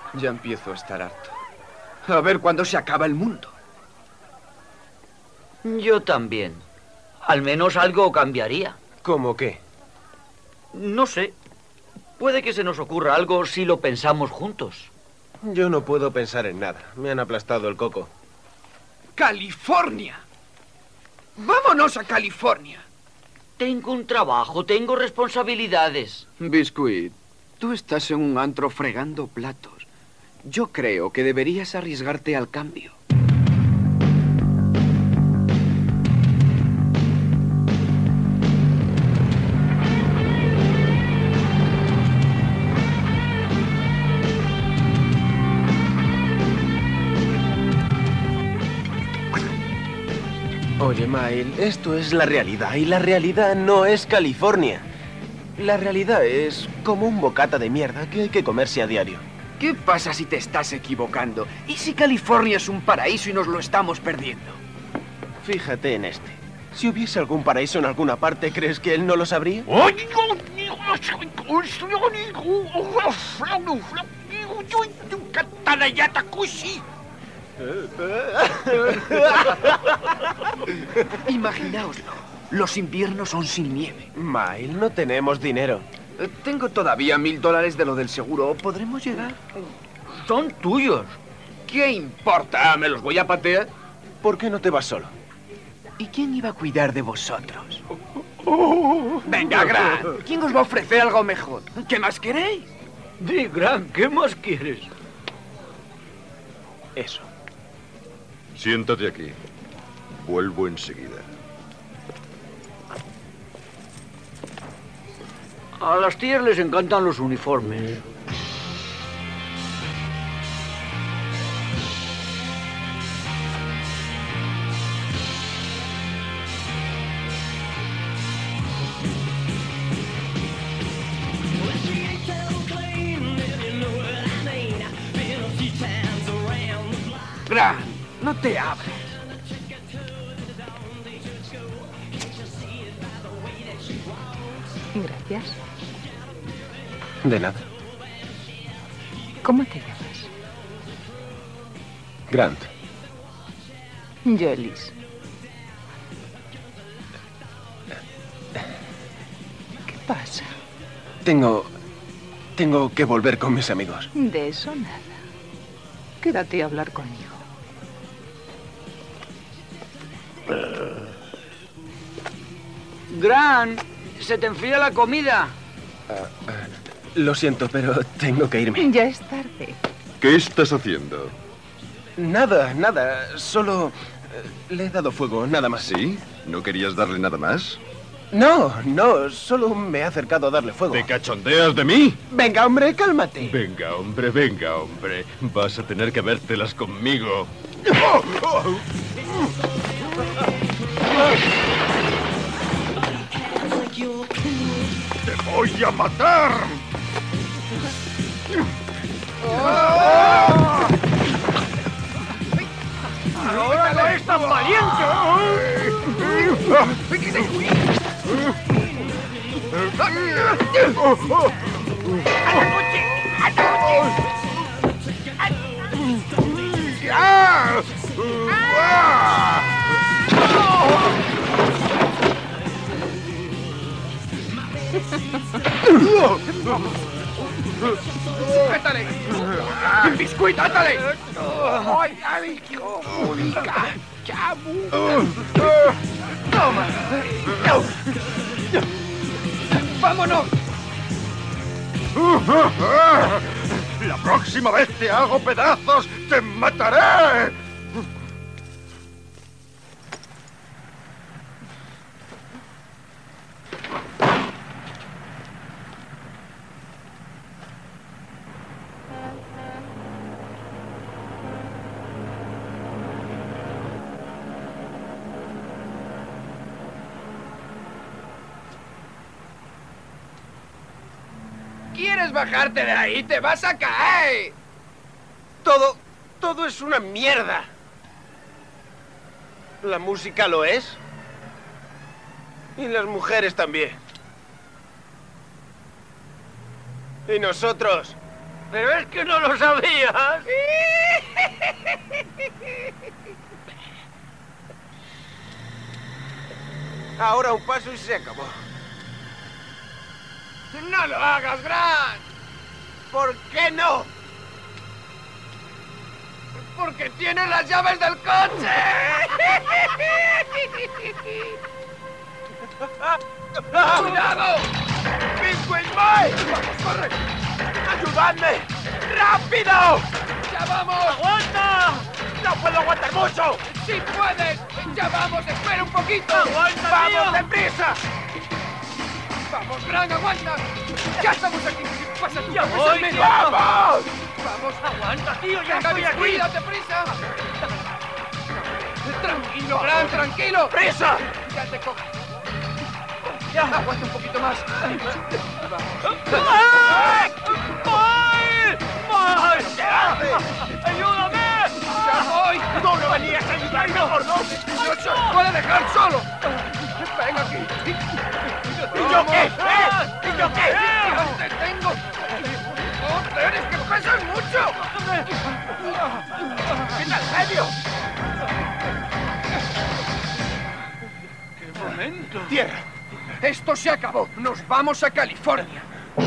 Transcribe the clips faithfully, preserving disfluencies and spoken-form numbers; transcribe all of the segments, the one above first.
Ya empiezo a estar harto. A ver cuándo se acaba el mundo. Yo también. Al menos algo cambiaría. ¿Cómo qué? No sé. Puede que se nos ocurra algo si lo pensamos juntos. Yo no puedo pensar en nada. Me han aplastado el coco. ¡California! ¡Vámonos a California! Tengo un trabajo, tengo responsabilidades. Biscuit, tú estás en un antro fregando platos. Yo creo que deberías arriesgarte al cambio. Oye, Mile, esto es la realidad y la realidad no es California. La realidad es como un bocata de mierda que hay que comerse a diario. ¿Qué pasa si te estás equivocando? ¿Y si California es un paraíso y nos lo estamos perdiendo? Fíjate en este. Si hubiese algún paraíso en alguna parte, ¿crees que él no lo sabría? Imaginaoslo. Los inviernos son sin nieve. Mile, no tenemos dinero. Eh, Tengo todavía mil dólares de lo del seguro. ¿Podremos llegar? Son tuyos. ¿Qué importa? ¿Me los voy a patear? ¿Por qué no te vas solo? ¿Y quién iba a cuidar de vosotros? Venga, Grant. ¿Quién os va a ofrecer algo mejor? ¿Qué más queréis? Di, Grant, ¿qué más quieres? Eso. Siéntate aquí. Vuelvo enseguida. A las tías les encantan los uniformes. Grant, no te abras. Gracias. De nada. ¿Cómo te llamas? Grant. Yo, Elise. ¿Qué pasa? Tengo... Tengo que volver con mis amigos. De eso nada. Quédate a hablar conmigo. Grant, se te enfría la comida. Lo siento, pero tengo que irme. Ya es tarde. ¿Qué estás haciendo? Nada, nada. Solo... eh, le he dado fuego, nada más. ¿Sí? ¿No querías darle nada más? No, no. Solo me he acercado a darle fuego. ¿Te cachondeas de mí? Venga, hombre, cálmate. Venga, hombre, venga, hombre. Vas a tener que vértelas conmigo. ¡Te voy a matar! ¡Ahora no es tan valiente! ¡Átale! ¡Biscuit, átale! ¡Ay, ay, qué única! ¡Toma! ¡Vámonos! La próxima vez te hago pedazos, te mataré. ¿Quieres bajarte de ahí? ¡Te vas a caer! Todo... todo es una mierda. La música lo es. Y las mujeres también. Y nosotros... Pero es que no lo sabías. Ahora un paso y se acabó. ¡No lo hagas, Grant! ¿Por qué no? ¡Porque tiene las llaves del coche! ¡Cuidado! ¡Penguin Boy! ¡Vamos, corre! ¡Ayudadme! ¡Rápido! ¡Ya vamos! ¡Aguanta! ¡No puedo aguantar mucho! ¡Sí puedes! ¡Ya vamos! ¡Espera un poquito! ¡Aguanta, ¡Vamos, tío! deprisa! ¡Vamos, Grant, aguanta! ¡Ya estamos aquí! ¡Pasa tú! ¡Ya pasa voy, en medio! tío! ¡Vamos! ¡Vamos! ¡Aguanta, tío! ¡Ya ¡Venga, estoy aquí! cuídate, prisa! ¡Tranquilo, Grant, tranquilo! ¡Prisa! ¡Ya te cojo! ¡Ya! ¡Aguanta un poquito más! ¡Ay! ¡Ay! ¡Ay! ¿Qué haces? ¡Ayúdame! ¡Ya voy! ¡Tú no venías a ayudarme, gordo! ¡No se os puede dejar solo! ¡Ven aquí! ¿Y yo qué? ¿Eh? ¿Y yo qué? ¡Ya te tengo! ¡Joder, es que pesas mucho! ¡Ven al medio! ¡Qué momento! ¡Tierra! ¡Esto se acabó! ¡Nos vamos a California!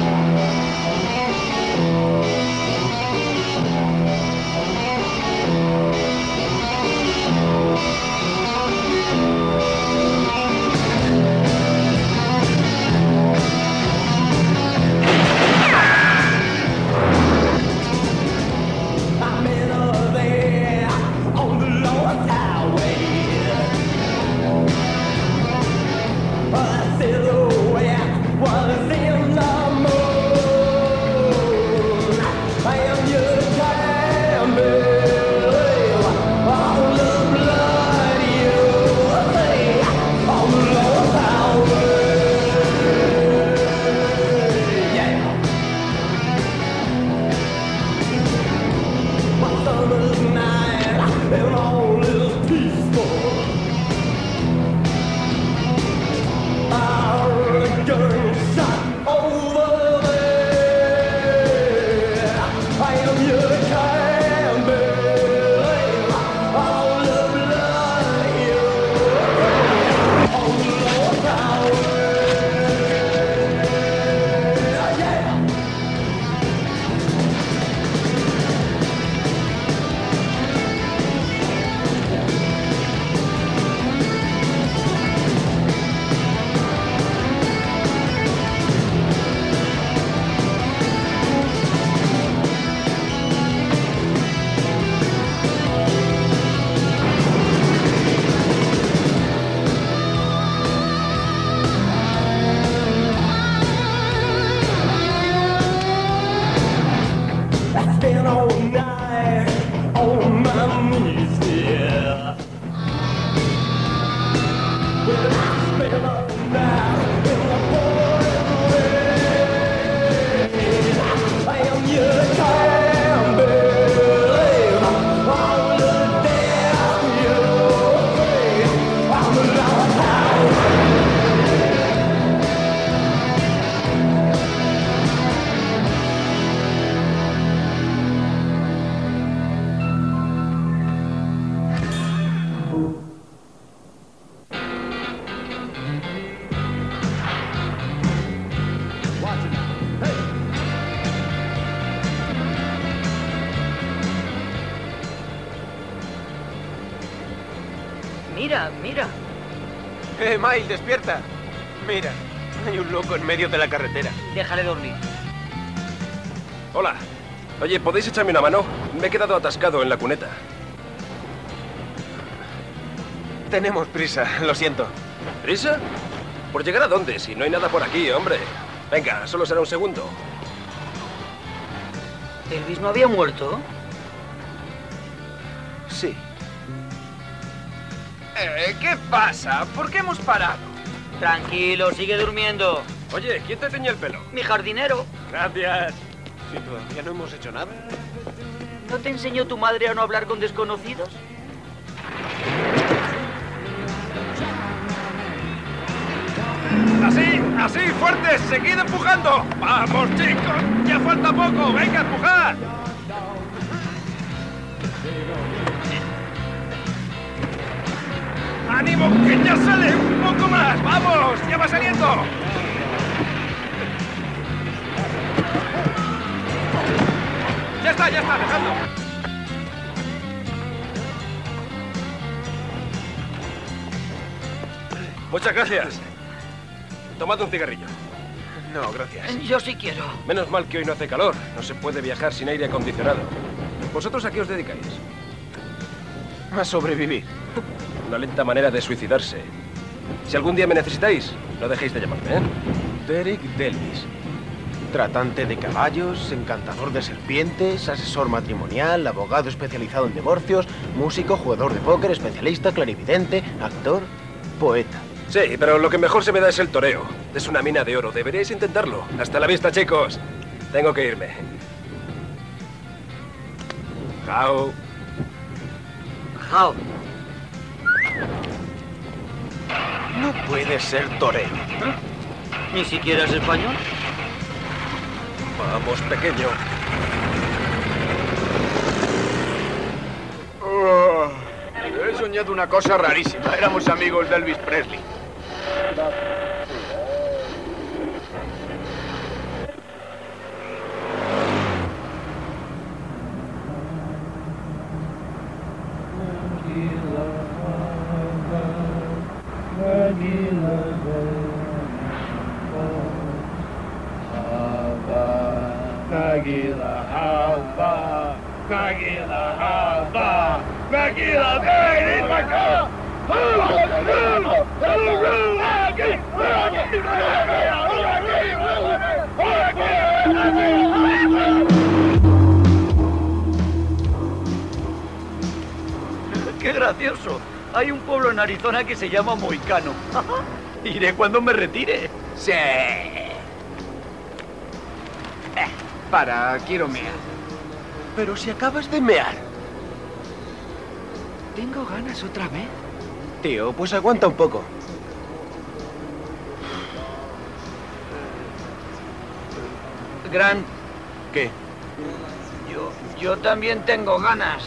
Mira, mira. ¡Eh, Miles, despierta! Mira, hay un loco en medio de la carretera. Déjale dormir. Hola. Oye, ¿podéis echarme una mano? Me he quedado atascado en la cuneta. Tenemos prisa, lo siento. ¿Prisa? ¿Por llegar a dónde? Si no hay nada por aquí, hombre. Venga, solo será un segundo. ¿Elvis no había muerto? Sí. Eh, ¿Qué pasa? ¿Por qué hemos parado? Tranquilo, sigue durmiendo. Oye, ¿quién te teñía el pelo? Mi jardinero. Gracias. Si todavía no hemos hecho nada. ¿No te enseñó tu madre a no hablar con desconocidos? Thank you. Así, así, fuertes, seguid empujando. Vamos, chicos, ya falta poco. Venga, empujad. ¡Ánimo, que ya sale! ¡Un poco más! ¡Vamos! ¡Ya va saliendo! ¡Ya está, ya está! ¡Dejadlo! Muchas gracias. Tomad un cigarrillo. No, gracias. Yo sí quiero. Menos mal que hoy no hace calor. No se puede viajar sin aire acondicionado. ¿Vosotros a qué os dedicáis? A sobrevivir. Una lenta manera de suicidarse. Si algún día me necesitáis, no dejéis de llamarme, ¿eh? Derek Delvis. Tratante de caballos, encantador de serpientes, asesor matrimonial, abogado especializado en divorcios, músico, jugador de póker, especialista, clarividente, actor, poeta. Sí, pero lo que mejor se me da es el toreo. Es una mina de oro. Deberíais intentarlo. Hasta la vista, chicos. Tengo que irme. Chao. Jao. No puede ser torero. ¿Ni siquiera es español? Vamos, pequeño. Oh, he soñado una cosa rarísima. Éramos amigos de Elvis Presley. ¡Qué gracioso! Hay un pueblo en Arizona que se llama Moicano. Iré cuando me retire. Sí. Eh, para, quiero mear. Pero si acabas de mear. Tengo ganas otra vez. Tío, pues aguanta un poco. Grant, ¿Qué? yo, yo también tengo ganas.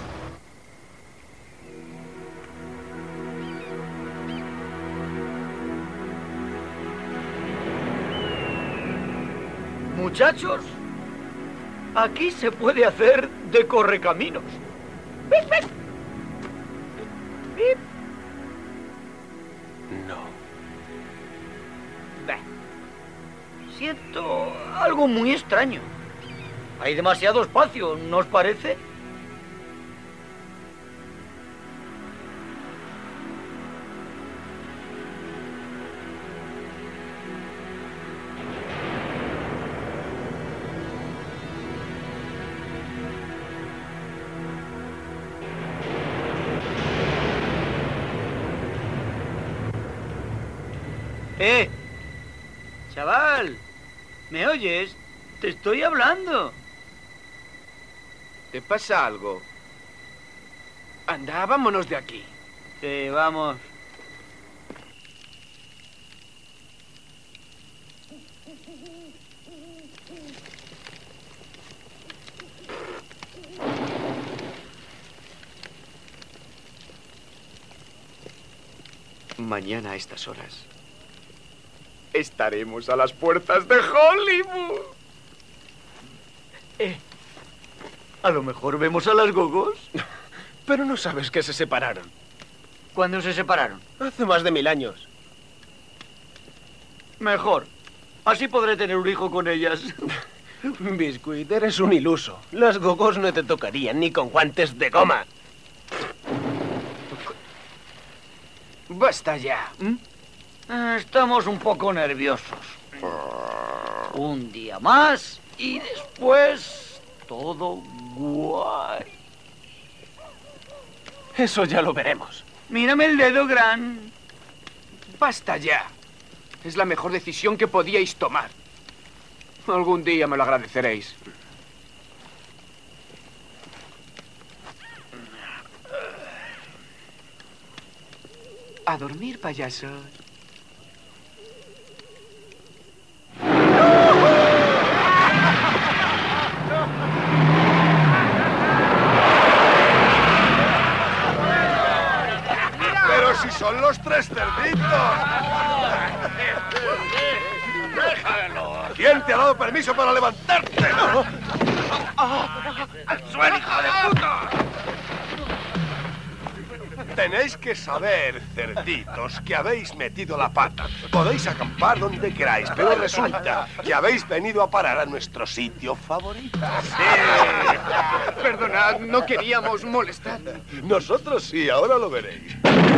Muchachos, aquí se puede hacer de correcaminos. ¡Pip, pip! ¡Pip! No. Bah. Siento algo muy extraño. Hay demasiado espacio, ¿no os parece? ¡Eh! Chaval, ¿me oyes? Te estoy hablando. ¿Te pasa algo? Anda, vámonos de aquí. Sí, vamos. Mañana a estas horas estaremos a las puertas de Hollywood. Eh, a lo mejor vemos a las gogos. Pero no sabes que se separaron. ¿Cuándo se separaron? Hace más de mil años. Mejor. Así podré tener un hijo con ellas. Biscuit, eres un iluso. Las gogos no te tocarían ni con guantes de goma. Basta ya. ¿Mm? Estamos un poco nerviosos. Un día más y después todo guay. Eso ya lo veremos. Mírame el dedo, Gran. Basta ya. Es la mejor decisión que podíais tomar. Algún día me lo agradeceréis. A dormir, payasos. los tres cerditos! ¡Déjalo! ¿Quién te ha dado permiso para levantarte? ¡Al suelo, hijo de puta! Tenéis que saber, cerditos, que habéis metido la pata. Podéis acampar donde queráis, pero resulta que habéis venido a parar a nuestro sitio favorito. Sí. Perdonad, no queríamos molestar. Nosotros sí, ahora lo veréis.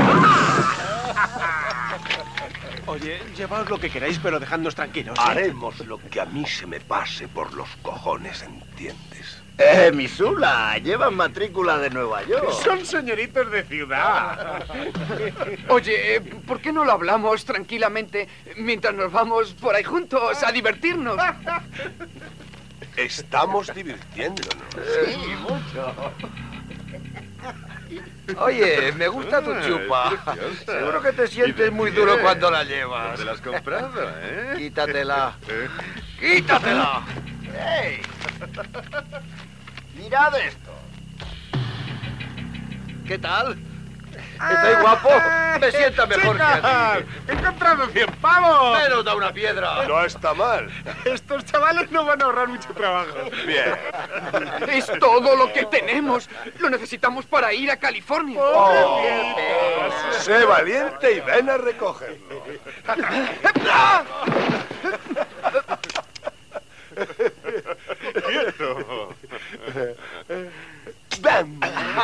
Oye, llevaos lo que queráis, pero dejadnos tranquilos. ¿eh? Haremos lo que a mí se me pase por los cojones, ¿entiendes? Eh, Misula, llevan matrícula de Nueva York. Son señoritos de ciudad. Oye, eh, ¿por qué no lo hablamos tranquilamente mientras nos vamos por ahí juntos a divertirnos? Estamos divirtiéndonos. Sí, mucho. Oye, me gusta tu chupa. Preciosa. Seguro que te sientes muy duro Bien. cuando la llevas. ¿Te la has comprado, eh? Quítatela. Eh. ¡Quítatela! ¡Ey! Mirad esto. ¿Qué tal? ¿Estoy guapo? Me sienta mejor que a ti. ¡He encontrado cien pavos! Menos da una piedra. No está mal. Estos chavales no van a ahorrar mucho trabajo. Bien. Es todo lo que tenemos. Lo necesitamos para ir a California. Oh, sé valiente y ven a recogerlo. ¡Quieto! ¡Bam!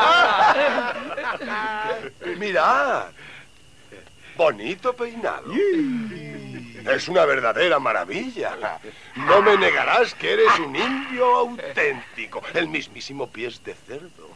Mirad. Bonito peinado. Es una verdadera maravilla. No me negarás que eres un indio auténtico. El mismísimo pies de cerdo.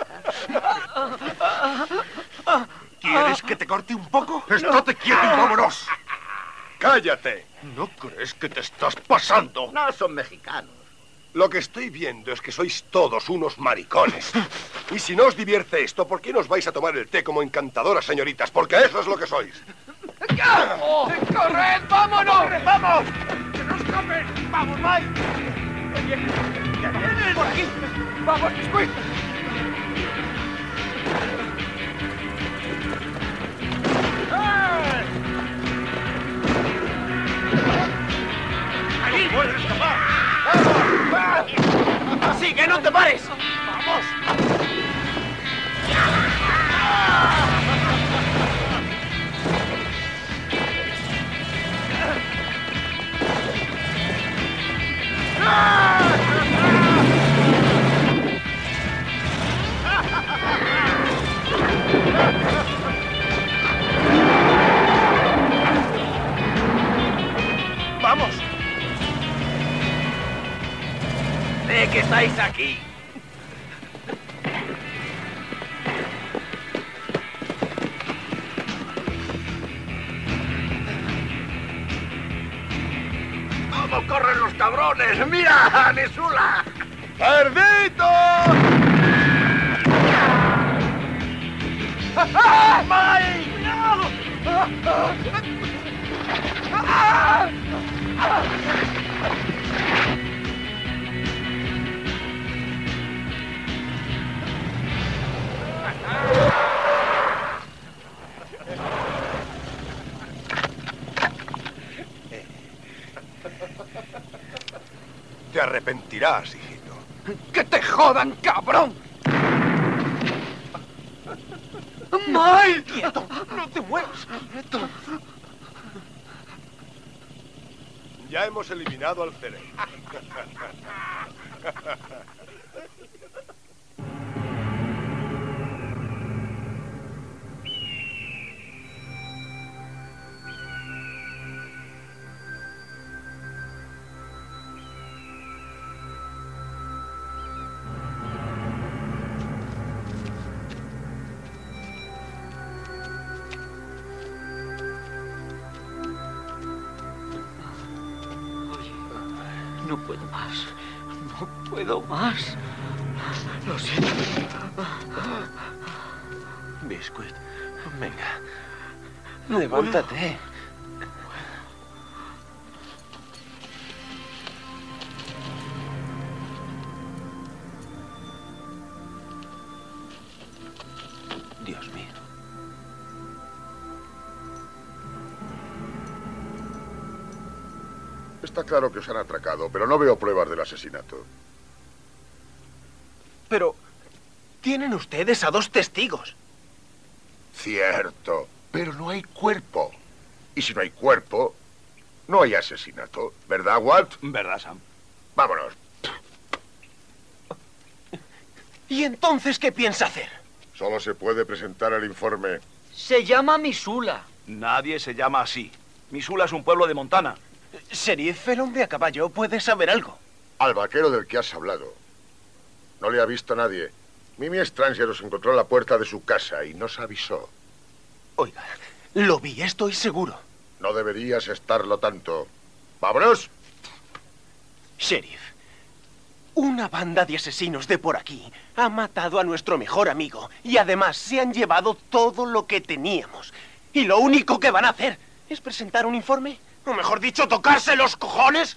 ¿Quieres que te corte un poco? ¡Estate quieto y vámonos! ¡Cállate! ¿No crees que te estás pasando? No son mexicanos. Lo que estoy viendo es que sois todos unos maricones. Y si no os divierte esto, ¿por qué no os vais a tomar el té como encantadoras señoritas? Porque eso es lo que sois. ¡Corred, vámonos! ¡Vamos! ¡Que no escapen! ¡Vamos, Mike! ¡Que vienen! ¡Por aquí! ¡Vamos, Biscuit! ¡Allí! ¡Puedes escapar! ¡Sigue, no te pares! ¡Vamos! ¡Vamos! Sé que estáis aquí. ¿Cómo corren los cabrones? ¡Mira, Nesula! ¡Cerdito! ¡Mike! ¡No! Te arrepentirás, hijito. ¡Que te jodan, cabrón! ¡Mike! ¡Quieto! ¡No te muevas! ¡Quieto! Ya hemos eliminado al cerebro. No puedo más. No puedo más. Lo siento. Biscuit, venga. Levántate. Dios mío. Está claro que os han atracado, pero no veo pruebas del asesinato. Pero tienen ustedes a dos testigos. Cierto, pero no hay cuerpo. Y si no hay cuerpo, no hay asesinato. ¿Verdad, Walt? ¿Verdad, Sam? Vámonos. ¿Y entonces qué piensa hacer? Solo se puede presentar el informe. Se llama Missoula. Nadie se llama así. Missoula es un pueblo de Montana. Sheriff, el hombre a caballo puede saber algo. Al vaquero del que has hablado. No le ha visto nadie. Mimi Stranger los encontró en la puerta de su casa y nos avisó. Oiga, lo vi, estoy seguro. No deberías estarlo tanto. ¡Vámonos! Sheriff, una banda de asesinos de por aquí ha matado a nuestro mejor amigo y además se han llevado todo lo que teníamos. Y lo único que van a hacer es presentar un informe. O mejor dicho, tocarse los cojones.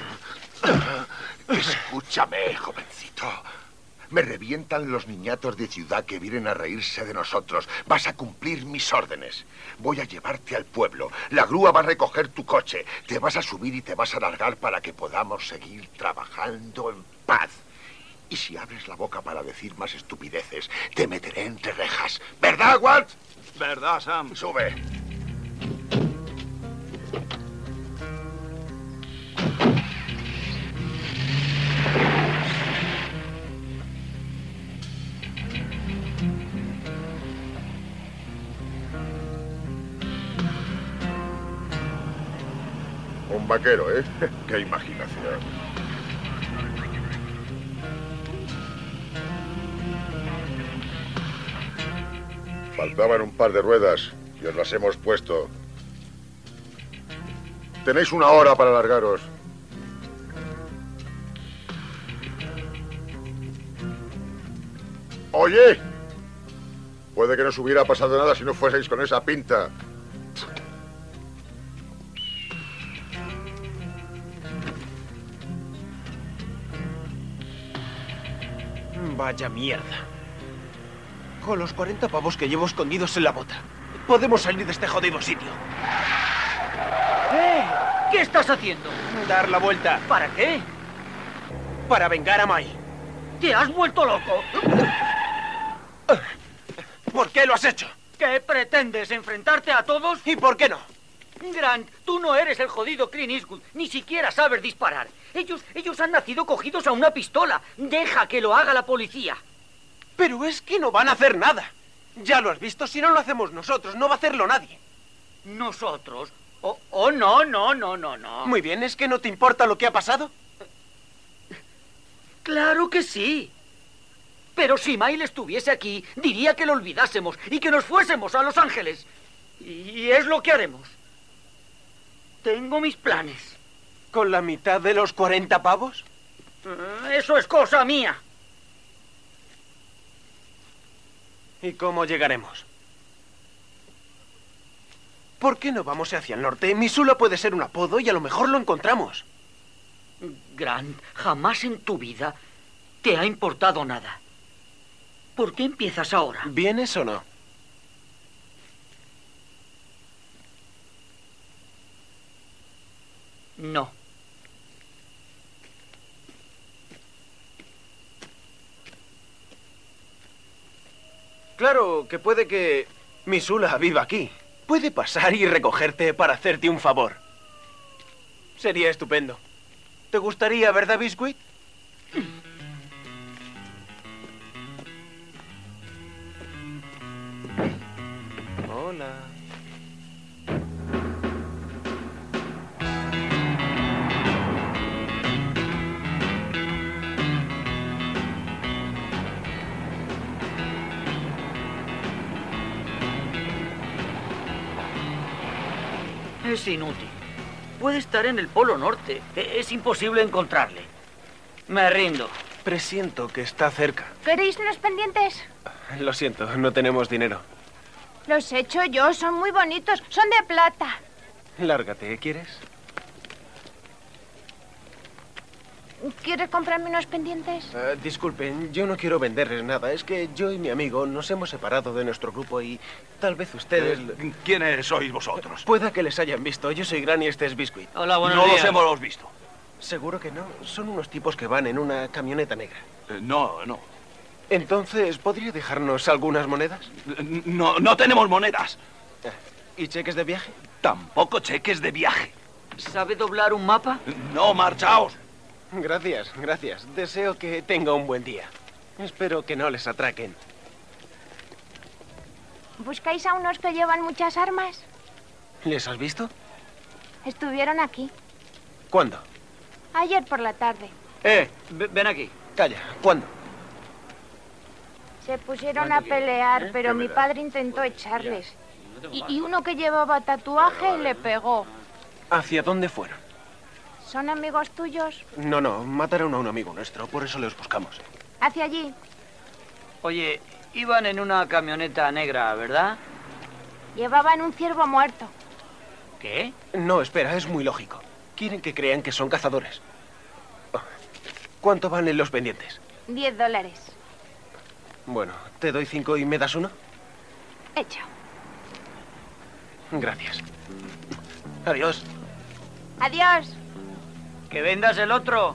Escúchame, jovencito. Me revientan los niñatos de ciudad que vienen a reírse de nosotros. Vas a cumplir mis órdenes. Voy a llevarte al pueblo. La grúa va a recoger tu coche. Te vas a subir y te vas a largar para que podamos seguir trabajando en paz. Y si abres la boca para decir más estupideces, te meteré entre rejas. ¿Verdad, Walt? ¿Verdad, Sam? Sube. Un vaquero, ¿eh? ¡Qué imaginación! Faltaban un par de ruedas y os las hemos puesto. Tenéis una hora para largaros. ¡Oye! Puede que no os hubiera pasado nada si no fueseis con esa pinta. Vaya mierda. Con los cuarenta pavos que llevo escondidos en la bota, podemos salir de este jodido sitio. ¡Eh! ¿Qué estás haciendo? Dar la vuelta. ¿Para qué? Para vengar a Mai. ¿Te has vuelto loco? ¿Por qué lo has hecho? ¿Qué pretendes? ¿Enfrentarte a todos? ¿Y por qué no? Grant, tú no eres el jodido Clint Eastwood. Ni siquiera sabes disparar. Ellos, ellos han nacido cogidos a una pistola. Deja que lo haga la policía. Pero es que no van a hacer nada. Ya lo has visto, si no lo hacemos nosotros, no va a hacerlo nadie. ¿Nosotros? Oh, oh, no, no, no, no, no. Muy bien, ¿es que no te importa lo que ha pasado? Claro que sí. Pero si Maile estuviese aquí, diría que lo olvidásemos y que nos fuésemos a Los Ángeles. Y es lo que haremos. Tengo mis planes. ¿Con la mitad de los cuarenta pavos? Eso es cosa mía. ¿Y cómo llegaremos? ¿Por qué no vamos hacia el norte? Missoula puede ser un apodo y a lo mejor lo encontramos. Grant, jamás en tu vida te ha importado nada. ¿Por qué empiezas ahora? ¿Vienes o no? No. Claro que puede que Missoula viva aquí. Puede pasar y recogerte para hacerte un favor. Sería estupendo. ¿Te gustaría, verdad, Biscuit? Hola. Es inútil. Puede estar en el Polo Norte. Es imposible encontrarle. Me rindo. Presiento que está cerca. ¿Queréis unos pendientes? Lo siento, no tenemos dinero. Los he hecho yo, son muy bonitos, son de plata. Lárgate, ¿quieres? ¿Quieres comprarme unos pendientes? Uh, disculpen, yo no quiero venderles nada. Es que yo y mi amigo nos hemos separado de nuestro grupo y tal vez ustedes... Eh, ¿Quiénes sois vosotros? Pueda que les hayan visto. Yo soy Granny, este es Biscuit. Hola, buenos no días. los hemos visto. Seguro que no. Son unos tipos que van en una camioneta negra. Eh, no, no. Entonces, ¿podría dejarnos algunas monedas? No, no tenemos monedas. ¿Y cheques de viaje? Tampoco cheques de viaje. ¿Sabe doblar un mapa? No, marchaos. Gracias, gracias. Deseo que tenga un buen día. Espero que no les atraquen. ¿Buscáis a unos que llevan muchas armas? ¿Les has visto? Estuvieron aquí, ¿Cuándo? ayer por la tarde. Eh, ven aquí. Calla, ¿cuándo? Se pusieron a pelear, pero mi padre intentó echarles. Y, y uno que llevaba tatuaje le pegó. ¿Hacia dónde fueron? ¿Son amigos tuyos? No, no, mataron a un amigo nuestro, por eso los buscamos. Hacia allí. Oye, iban en una camioneta negra, ¿verdad? Llevaban un ciervo muerto. ¿Qué? No, espera, es muy lógico. Quieren que crean que son cazadores. ¿Cuánto valen los pendientes? Diez dólares. Bueno, te doy cinco y me das uno. Hecho. Gracias. Adiós. Adiós. ¡Que vendas el otro!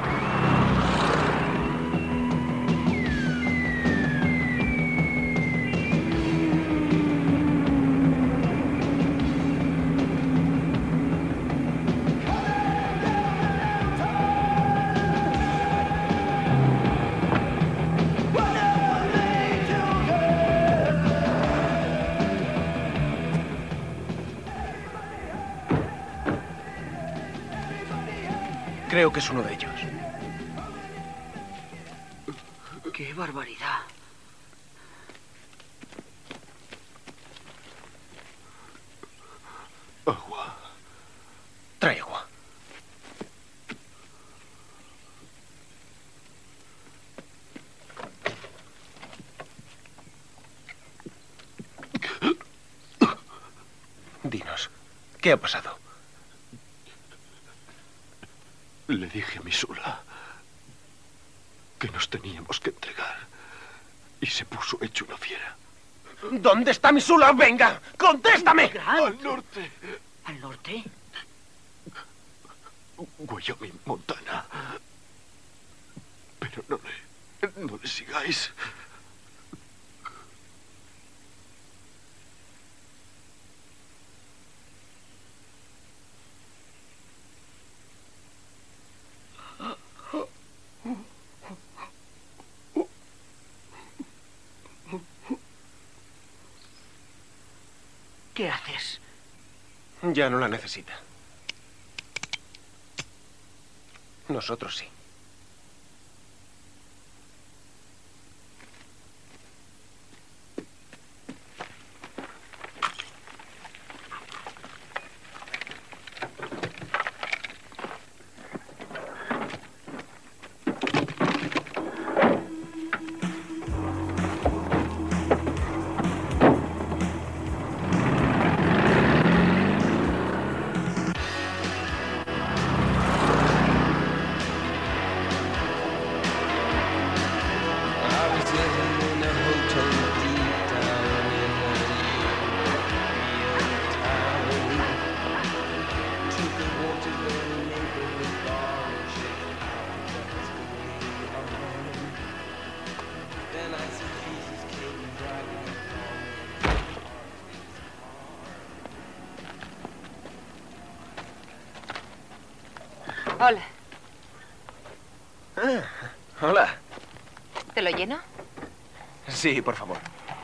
Creo que es uno de ellos. ¡Qué barbaridad! Agua. Trae agua. Dinos, ¿qué ha pasado? Le dije a Misula que nos teníamos que entregar y se puso hecho una fiera. ¿Dónde está Misula? ¡Venga! ¡Contéstame! Al norte. ¿Al norte? Wyoming, Montana. Pero no le, no le sigáis. ¿Qué haces? Ya no la necesita. Nosotros sí. Hola. Ah, hola. ¿Te lo lleno? Sí, por favor.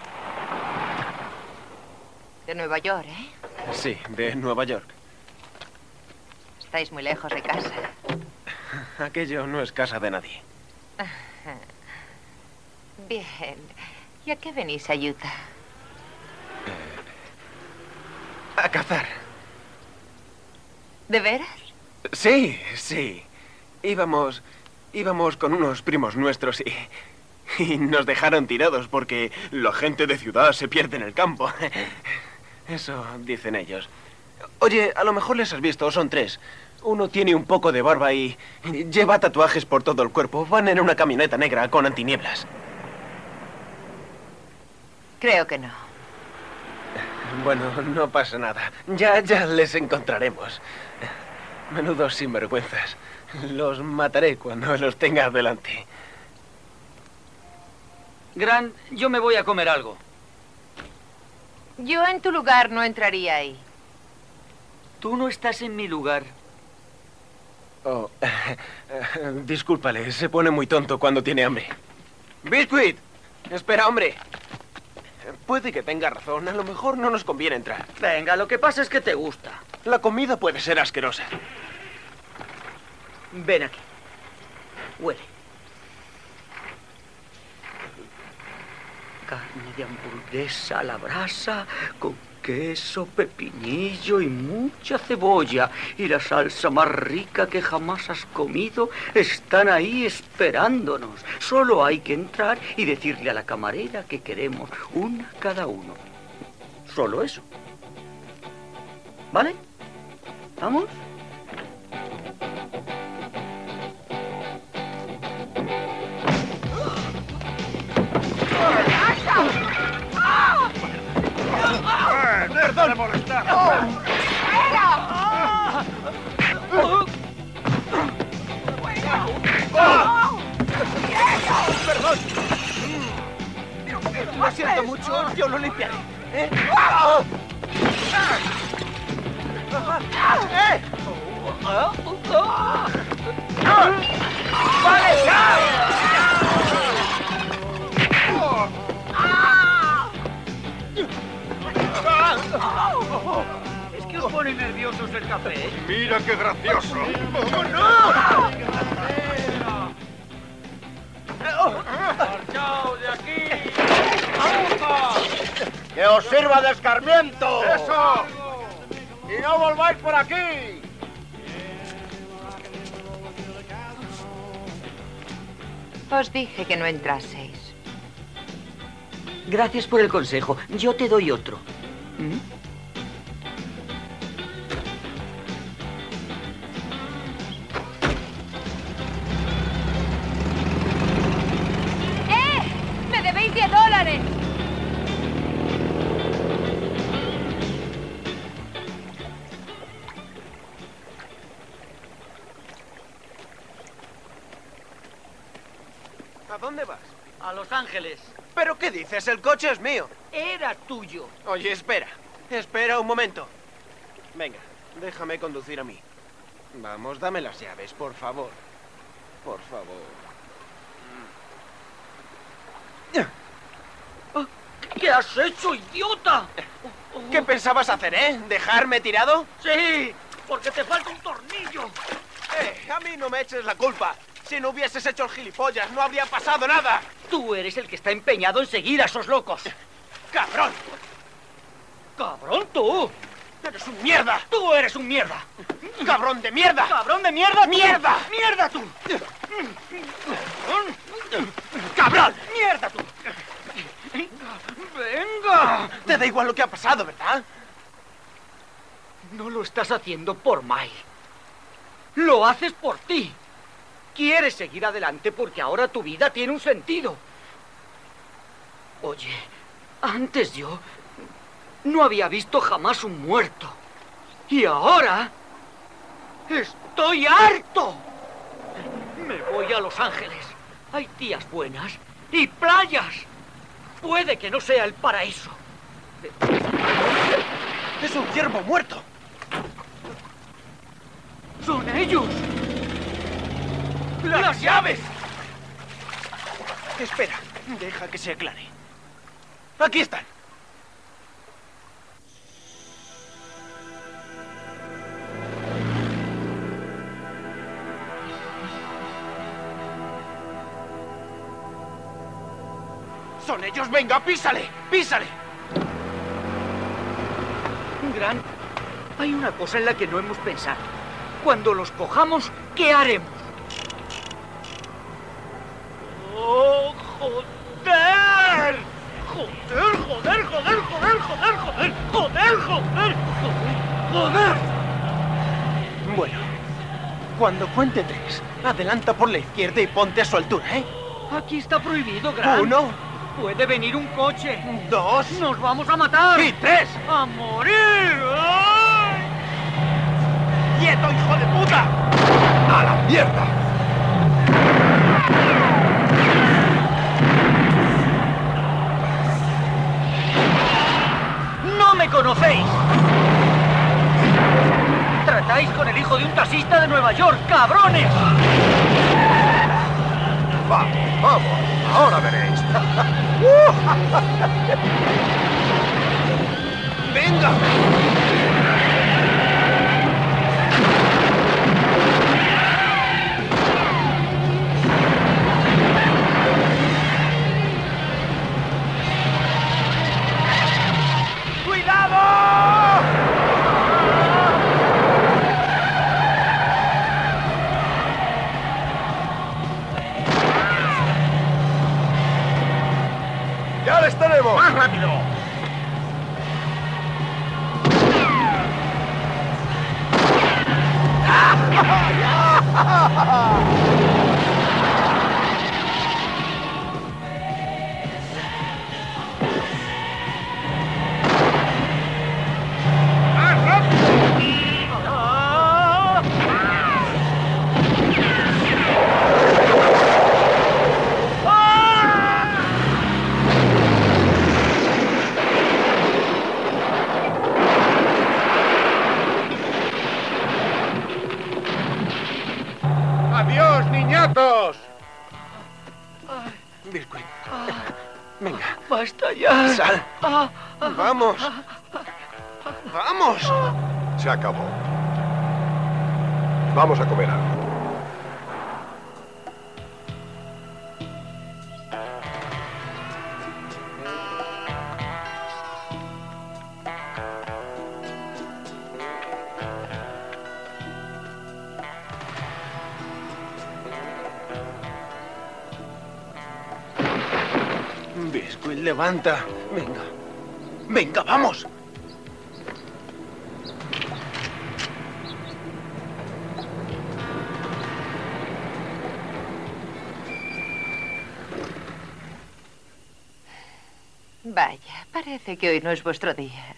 De Nueva York, ¿eh? Sí, de Nueva York. Estáis muy lejos de casa. Aquello no es casa de nadie. Bien. ¿Y a qué venís a Utah? A cazar. ¿De veras? Sí, sí. Íbamos... íbamos con unos primos nuestros y... y nos dejaron tirados porque la gente de ciudad se pierde en el campo. Eso dicen ellos. Oye, a lo mejor les has visto, son tres. Uno tiene un poco de barba y lleva tatuajes por todo el cuerpo. Van en una camioneta negra con antinieblas. Creo que no. Bueno, no pasa nada. Ya, ya les encontraremos. Menudos sinvergüenzas. Los mataré cuando los tenga delante. Grant, yo me voy a comer algo. Yo en tu lugar no entraría ahí. Tú no estás en mi lugar. Oh, eh, eh, discúlpale, se pone muy tonto cuando tiene hambre. Biscuit, espera, hombre. Puede que tenga razón, a lo mejor no nos conviene entrar. Venga, lo que pasa es que te gusta. La comida puede ser asquerosa. Ven aquí. Huele. Carne de hamburguesa a la brasa, con queso, pepinillo y mucha cebolla. Y la salsa más rica que jamás has comido están ahí esperándonos. Solo hay que entrar y decirle a la camarera que queremos una cada uno. Solo eso. ¿Vale? ¿Vamos? ¡Deja de molestar! ¡Perdón! Lo siento mucho, yo lo limpiaré. ¿Eh? ¡Eh! ¡Vale, ya! Es que os pone nerviosos el café. ¡Mira qué gracioso! ¡Marchaos de aquí! ¡Que os sirva de escarmiento! ¡Eso! ¡Y no volváis por aquí! Os dije que no entraseis. Gracias por el consejo. Yo te doy otro. ¿Mm? ¡Eh! ¡Me debéis diez dólares! ¿A dónde vas? A Los Ángeles. ¿Pero qué dices? El coche es mío. Era tuyo. Oye, espera. Espera un momento. Venga, déjame conducir a mí. Vamos, dame las llaves, por favor. Por favor. ¿Qué has hecho, idiota? ¿Qué pensabas hacer, eh? ¿Dejarme tirado? Sí, porque te falta un tornillo. Eh, a mí no me eches la culpa. Si no hubieses hecho el gilipollas, no habría pasado nada. Tú eres el que está empeñado en seguir a esos locos. ¡Cabrón! ¡Cabrón, tú! ¡Eres un mierda! ¡Tú eres un mierda! ¡Cabrón de mierda! ¡Cabrón de mierda! ¡Mierda! ¡Mierda tú! ¡Cabrón! ¡Mierda tú! ¡Venga! Te da igual lo que ha pasado, ¿verdad? No lo estás haciendo por Mike. Lo haces por ti. Quieres seguir adelante porque ahora tu vida tiene un sentido. Oye, antes yo no había visto jamás un muerto. Y ahora estoy harto. Me voy a Los Ángeles. Hay tías buenas y playas. Puede que no sea el paraíso. ¡Es un ciervo muerto! ¡Son ellos! ¡Las, ¡Las llaves! Espera, deja que se aclare. Aquí están. ¡Son ellos! ¡Venga, písale! ¡Písale! Grant, hay una cosa en la que no hemos pensado. Cuando los cojamos, ¿qué haremos? ¡Oh, joder! ¡Joder, joder, joder, joder, joder, joder! ¡Joder, joder, joder! ¡Joder! Bueno, Cuando cuente tres, adelanta por la izquierda y ponte a su altura, ¿eh? Aquí está prohibido, Grant. Uno. Puede venir un coche. Dos. ¡Nos vamos a matar! Y tres. ¡A morir! ¡Ay! ¡Quieto, hijo de puta! ¡A la mierda! ¡No me conocéis! ¡Tratáis con el hijo de un taxista de Nueva York, cabrones! Va, vamos, ahora veréis. ¡Venga! ¡Ya les tenemos! ¡Más rápido! ¡Más rápido! ¡Adiós, niñatos! Biscuit. Venga. ¡Basta ya! Sal. Vamos. Vamos. Se acabó. Vamos a comer algo. Biscuit, levanta. Venga. Venga, vamos. Vaya, parece que hoy no es vuestro día.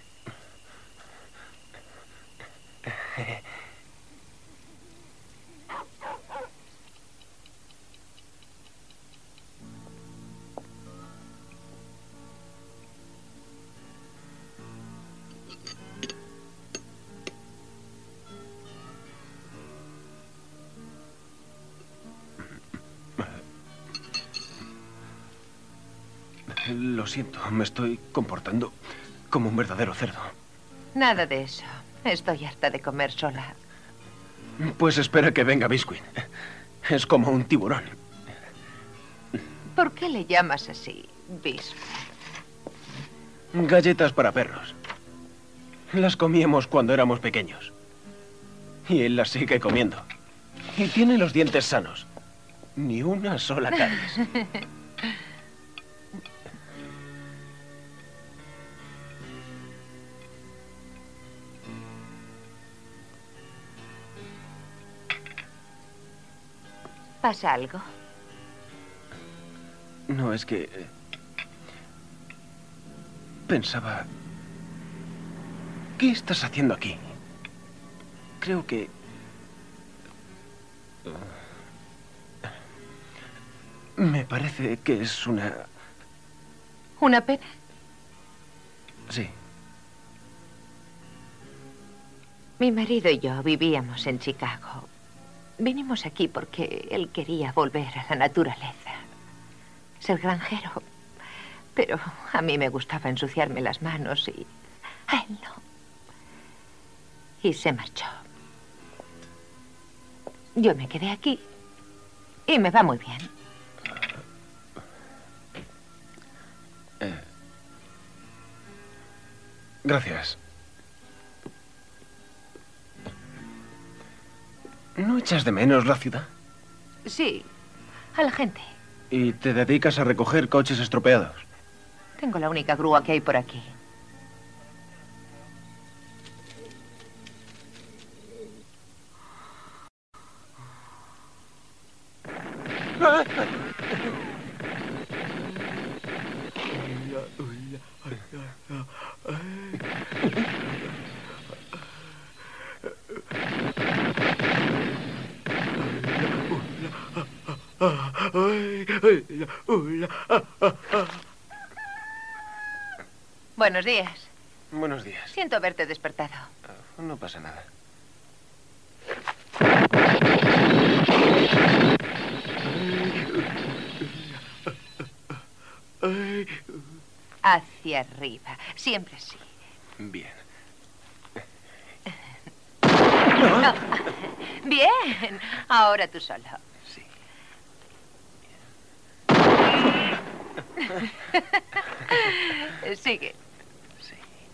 Lo siento, me estoy comportando como un verdadero cerdo. Nada de eso. Estoy harta de comer sola. Pues espera que venga Biscuit. Es como un tiburón. ¿Por qué le llamas así, Biscuit? Galletas para perros. Las comíamos cuando éramos pequeños. Y él las sigue comiendo. Y tiene los dientes sanos. Ni una sola caries. ¿Pasa algo? No, es que... eh, Pensaba... ¿Qué estás haciendo aquí? Creo que... Me parece que es una... ¿Una pena? Sí. Mi marido y yo vivíamos en Chicago. Vinimos aquí porque él quería volver a la naturaleza. Ser granjero. Pero a mí me gustaba ensuciarme las manos y a él no. Y se marchó. Yo me quedé aquí y me va muy bien. Eh, gracias. ¿No echas de menos la ciudad? Sí, a la gente. ¿Y te dedicas a recoger coches estropeados? Tengo la única grúa que hay por aquí. Buenos días. Buenos días. Siento haberte despertado. No pasa nada. Hacia arriba. Siempre así. Bien. Oh, bien. Ahora tú solo. Sí. Sigue. Sí.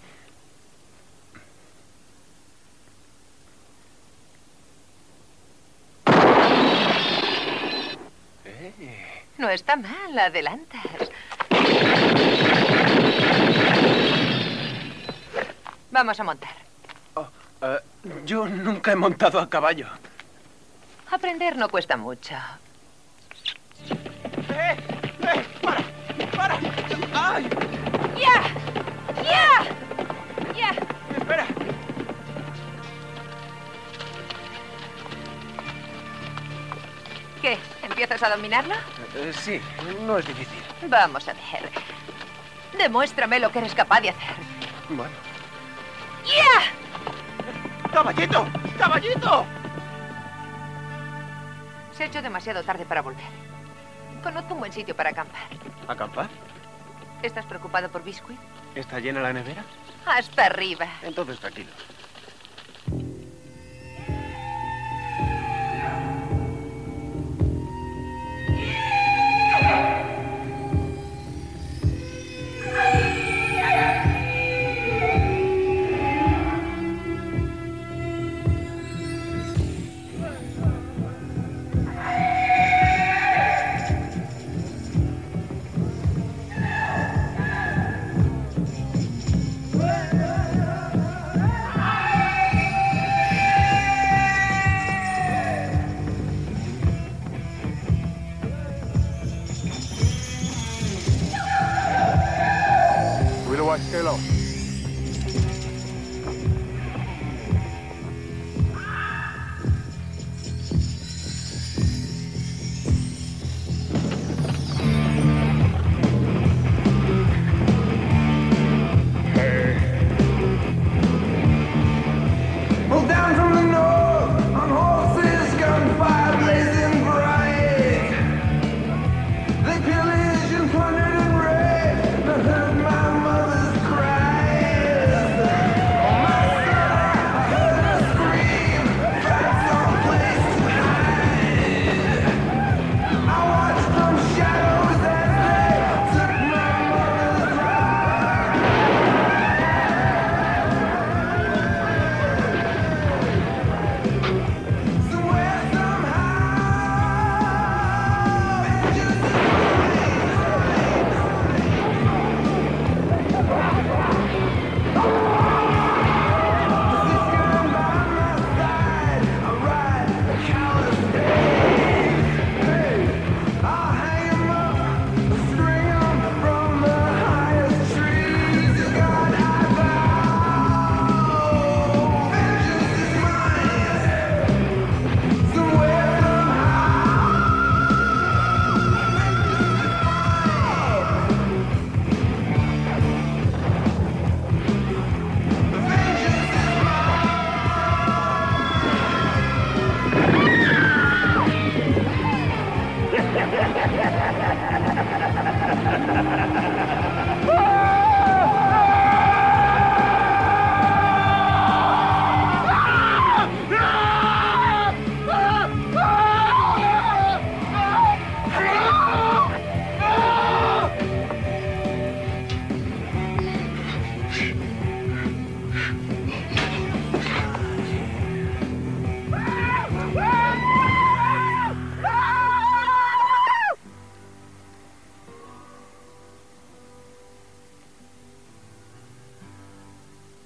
Eh. No está mal, adelantas. Vamos a montar. Oh, uh, yo nunca he montado a caballo. Aprender no cuesta mucho. ¡Eh! ¡Eh! ¡Para! ¡Para! ¡Ay! ¡Ya! ¡Ya! ¡Ya! ¡Espera! ¿Qué? ¿Empiezas a dominarlo? Eh, sí, no es difícil. Vamos a ver. Demuéstrame lo que eres capaz de hacer. Bueno. ¡Ya! ¡Caballito! ¡Caballito! Se ha hecho demasiado tarde para volver. Conozco un buen sitio para acampar. ¿Acampar? ¿Estás preocupado por Biscuit? ¿Está llena la nevera? Hasta arriba. Entonces, tranquilo. Cielo.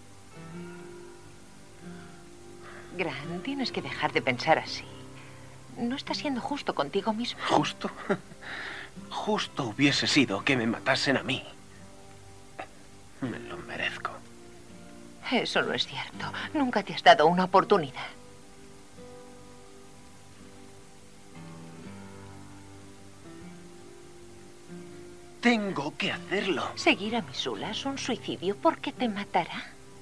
Gran, tienes que dejar de pensar así. no estás siendo justo contigo mismo. ¿Justo? Justo hubiese sido que me matasen a mí. Me lo merezco. Eso no es cierto. Nunca te has dado una oportunidad. Tengo que hacerlo. Seguir a Missoula es un suicidio porque te matará.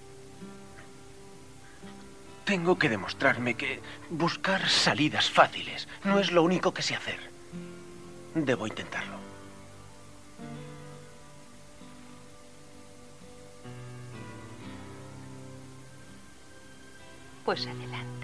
Tengo que demostrarme que buscar salidas fáciles no es lo único que sé hacer. Debo intentarlo. Pues adelante.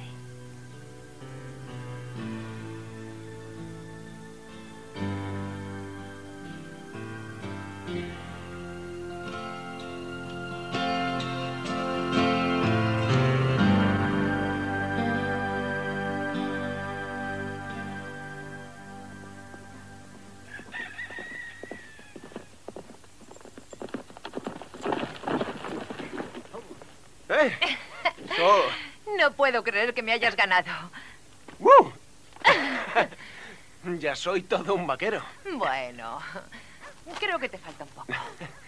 ¡Eh! Oh. No puedo creer que me hayas ganado. ¡Uh! Ya soy todo un vaquero. Bueno, creo que te falta un poco.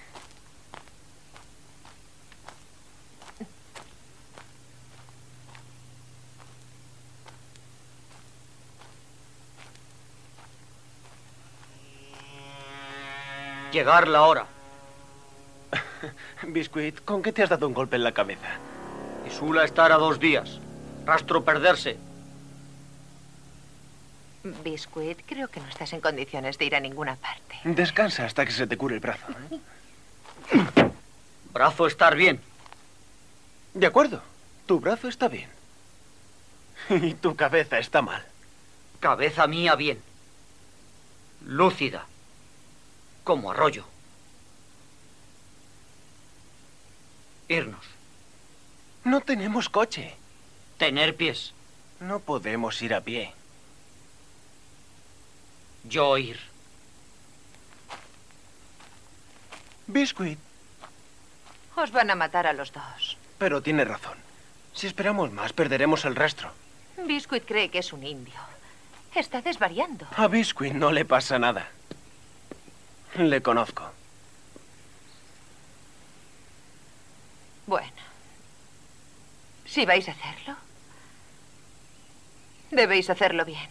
Llegar la hora. Biscuit, ¿con qué te has dado un golpe en la cabeza? Missoula estará dos días. Rastro perderse. Biscuit, creo que no estás en condiciones de ir a ninguna parte. Descansa hasta que se te cure el brazo. ¿eh? Brazo estar bien. De acuerdo. Tu brazo está bien. Y tu cabeza está mal. Cabeza mía bien. Lúcida. Como arroyo. Irnos. No tenemos coche. Tener pies. No podemos ir a pie. Yo ir. Biscuit. Os van a matar a los dos. Pero tiene razón. Si esperamos más, perderemos el rastro. Biscuit cree que es un indio. Está desvariando. A Biscuit no le pasa nada. Le conozco. Bueno. Si vais a hacerlo, debéis hacerlo bien.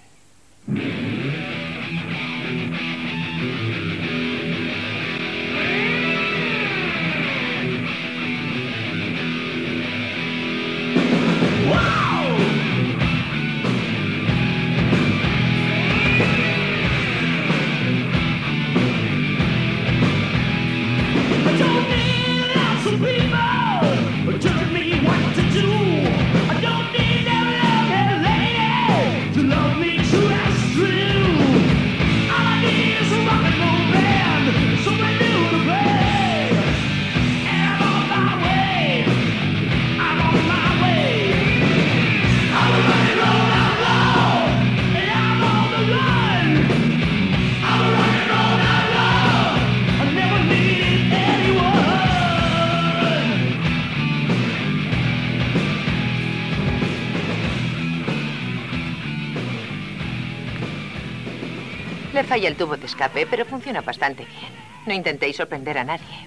Le falla el tubo de escape, pero funciona bastante bien. No intentéis sorprender a nadie.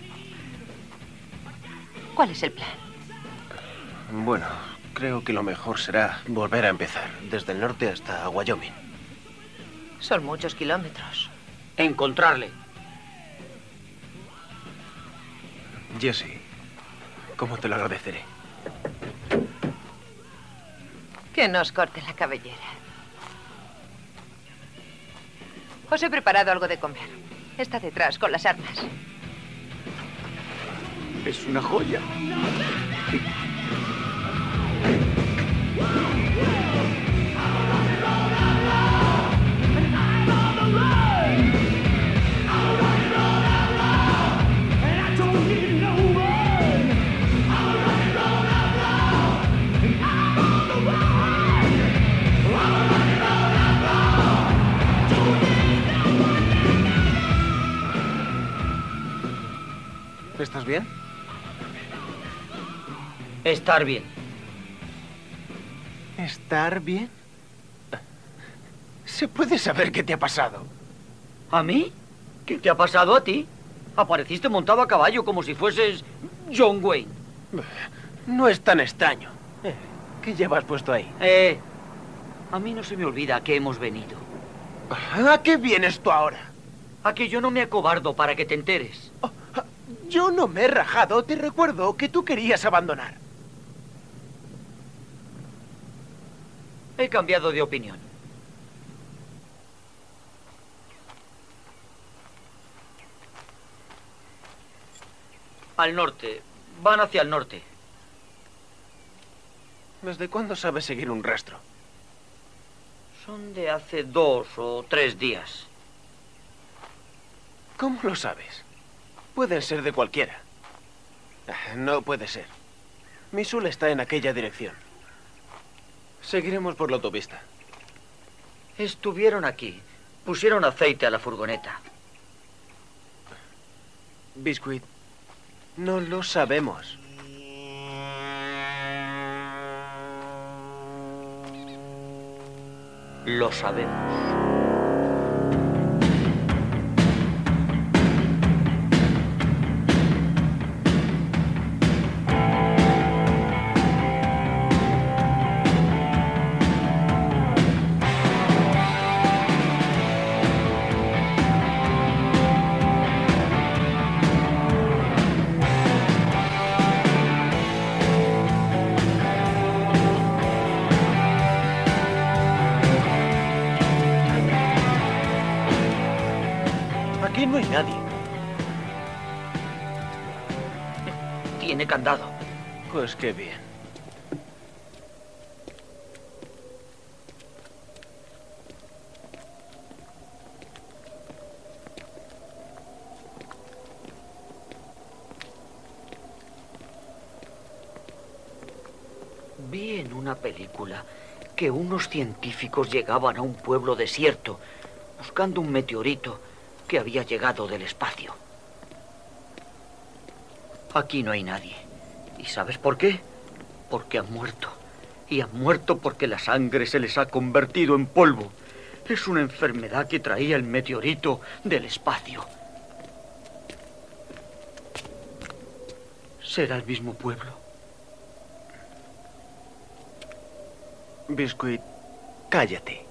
¿Cuál es el plan? Bueno, creo que lo mejor será volver a empezar, desde el norte hasta Wyoming. Son muchos kilómetros. Encontrarle. Jesse, ¿cómo te lo agradeceré? Que no os corte la cabellera. Os he preparado algo de comer. Está detrás, con las armas. Es una joya. ¿Estás bien? Estar bien. ¿Estar bien? ¿Se puede saber qué te ha pasado? ¿A mí? ¿Qué te ha pasado a ti? Apareciste montado a caballo como si fueses John Wayne. No es tan extraño. Eh, ¿Qué llevas puesto ahí? Eh, a mí no se me olvida a qué hemos venido. ¿A qué vienes tú ahora? A que yo no me acobardo para que te enteres. Oh, yo no me he rajado. Te recuerdo que tú querías abandonar. He cambiado de opinión. Al norte. Van hacia el norte. ¿Desde cuándo sabes seguir un rastro? Son de hace dos o tres días. ¿Cómo lo sabes? Pueden ser de cualquiera. No puede ser. Missoula está en aquella dirección. Seguiremos por la autopista. Estuvieron aquí. Pusieron aceite a la furgoneta. Biscuit, no lo sabemos. Lo sabemos. Aquí no hay nadie. Tiene candado. Pues qué bien. Vi en una película que unos científicos llegaban a un pueblo desierto buscando un meteorito que había llegado del espacio. Aquí no hay nadie. ¿Y sabes por qué? Porque han muerto. Y han muerto porque la sangre se les ha convertido en polvo. Es una enfermedad que traía el meteorito del espacio. ¿Será el mismo pueblo? Biscuit, cállate.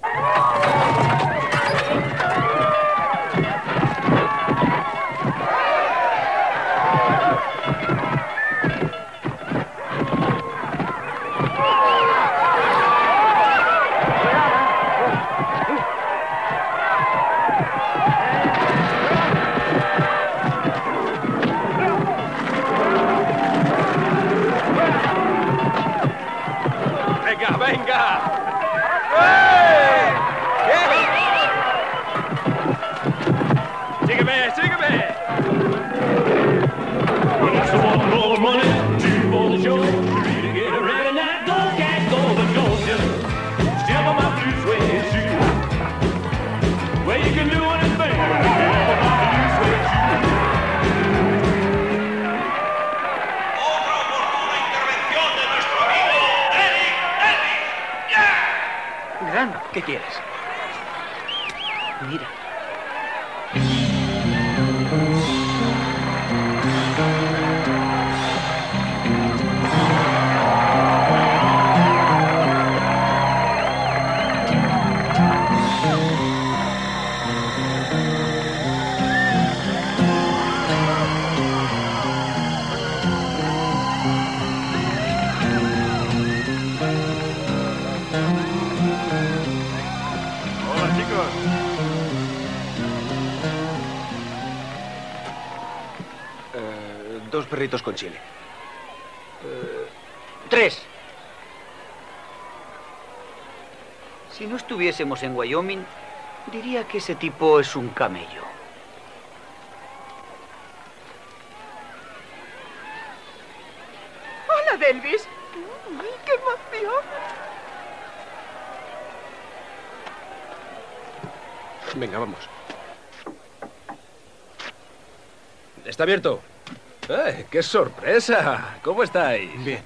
¡Venga, venga! ¡Eh! ¡Sígueme, sígueme! ¿Qué quieres? Mira. Dos perritos con chile. Eh, tres. Si no estuviésemos en Wyoming, diría que ese tipo es un camello. Hola, Delvis. ¡Qué emoción! Venga, vamos. ¿Está abierto? ¡Eh, qué sorpresa! ¿Cómo estáis? Bien.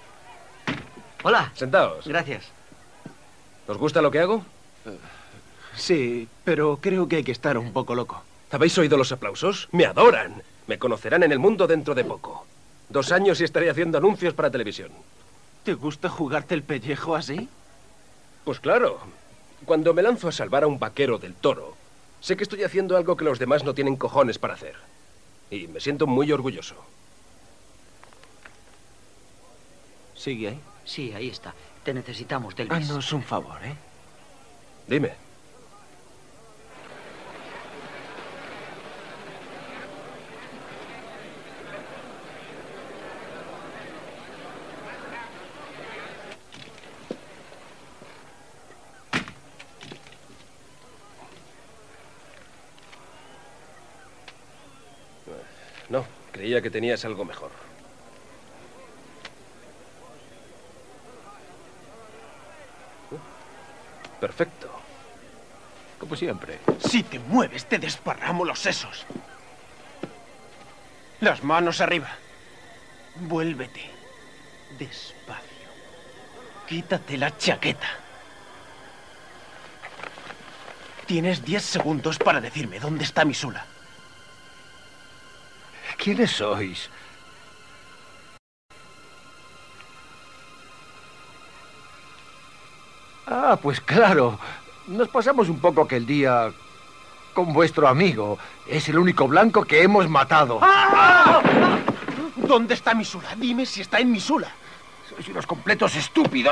Hola. Sentaos. Gracias. ¿Os gusta lo que hago? Sí, pero creo que hay que estar un poco loco. ¿Habéis oído los aplausos? ¡Me adoran! Me conocerán en el mundo dentro de poco. Dos años y estaré haciendo anuncios para televisión. ¿Te gusta jugarte el pellejo así? Pues claro. Cuando me lanzo a salvar a un vaquero del toro, sé que estoy haciendo algo que los demás no tienen cojones para hacer. Y me siento muy orgulloso. ¿Sigue ahí? Sí, ahí está. Te necesitamos, Delvis. Haznos un favor, ¿eh? Dime. No, creía que tenías algo mejor. Perfecto. Como siempre. Si te mueves, te desparramo los sesos. Las manos arriba. Vuélvete. Despacio. Quítate la chaqueta. Tienes diez segundos para decirme dónde está Misula. ¿Quiénes sois? Ah, pues claro. Nos pasamos un poco aquel día con vuestro amigo. Es el único blanco que hemos matado. ¡Ah! ¿Dónde está Misula? Dime si está en Misula. Sois unos completos estúpidos.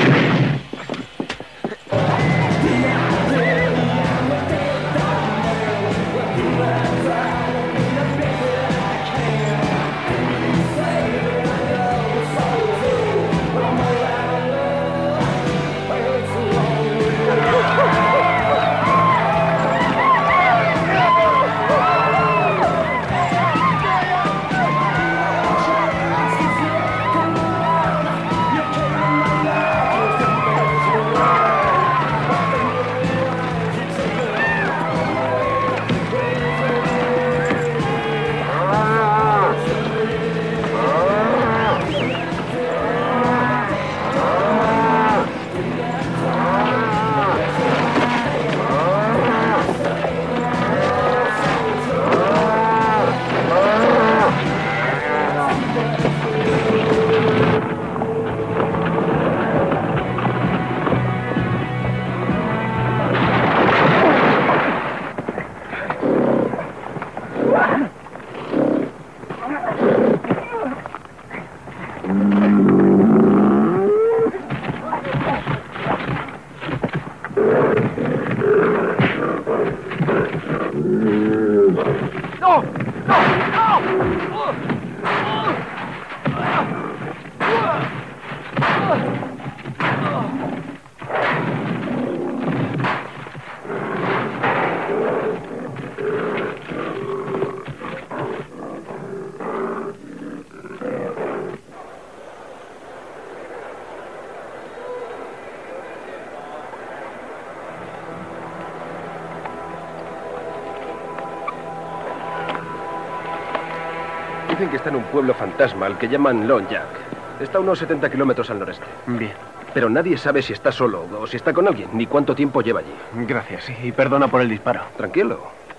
Dicen que está en un pueblo fantasma al que llaman Lone Jack. Está a unos setenta kilómetros al noreste. Bien. Pero nadie sabe si está solo o si está con alguien, ni cuánto tiempo lleva allí. Gracias, y perdona por el disparo. Tranquilo.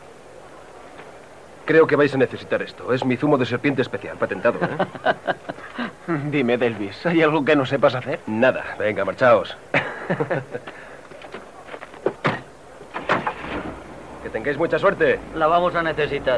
Creo que vais a necesitar esto. Es mi zumo de serpiente especial, patentado, ¿eh? Dime, Delvis, ¿hay algo que no sepas hacer? Nada. Venga, marchaos. Que tengáis mucha suerte. La vamos a necesitar.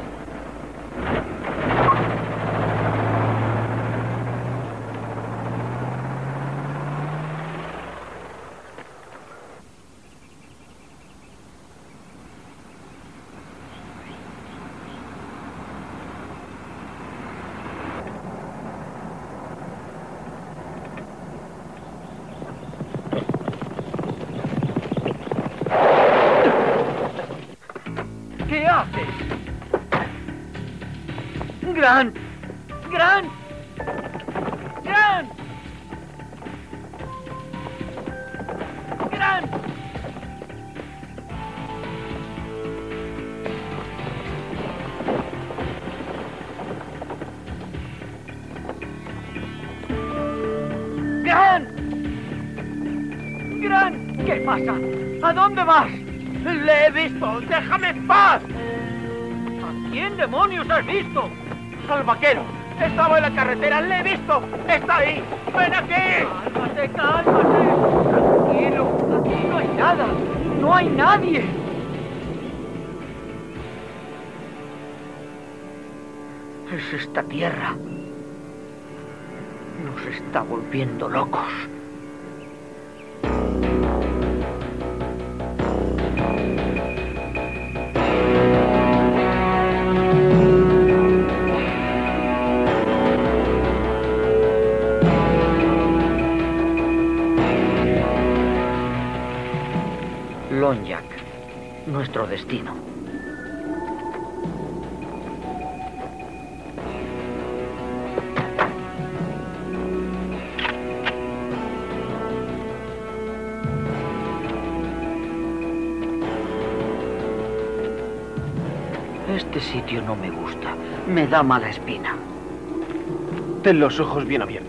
¿Qué haces? Grant. Grant. Grant. Grant. Grant. Grant. ¿Qué pasa? ¿A dónde vas? ¡Le he visto! ¡Déjame en paz! ¿A quién demonios has visto? Al vaquero. Estaba en la carretera. ¡Le he visto! ¡Está ahí! ¡Ven aquí! ¡Cálmate, cálmate! Tranquilo. Aquí no hay nada. No hay nadie. Es esta tierra. Nos está volviendo locos. Lonyak, nuestro destino. Este sitio no me gusta. Me da mala espina. Ten los ojos bien abiertos.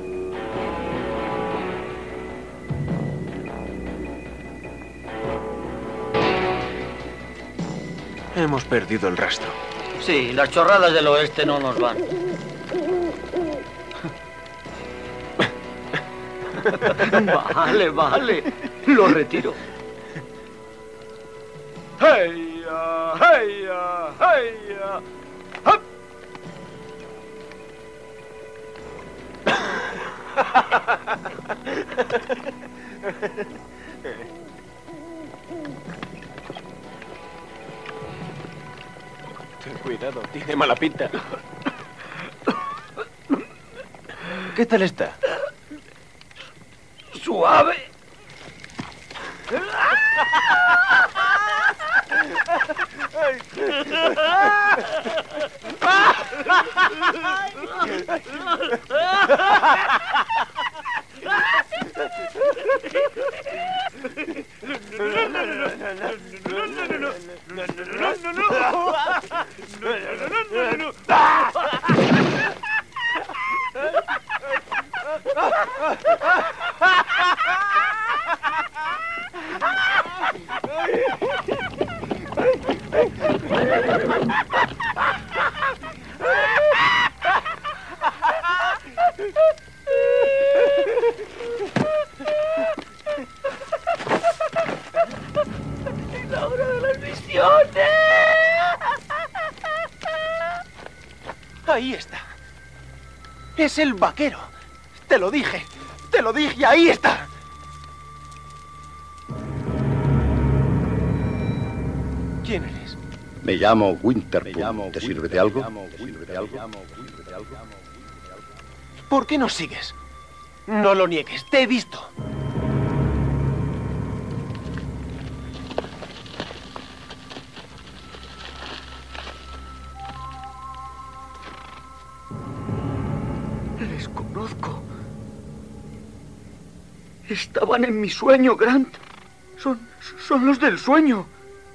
Hemos perdido el rastro. Sí, las chorradas del oeste no nos van. Vale, vale. Lo retiro. ¡Heya! ¡Heya! ¡Heya! ¡Hop! Ten cuidado, tiene mala pinta. ¿Qué tal está? Suave. La hora de las visiones. Ahí está. Es el vaquero. Te lo dije. Te lo dije. Ahí está. ¿Quién eres? Me llamo Winterpool. ¿Te sirve de algo? ¿Por qué nos sigues? No lo niegues. Te he visto. Les conozco. Estaban en mi sueño, Grant. Son, son los del sueño.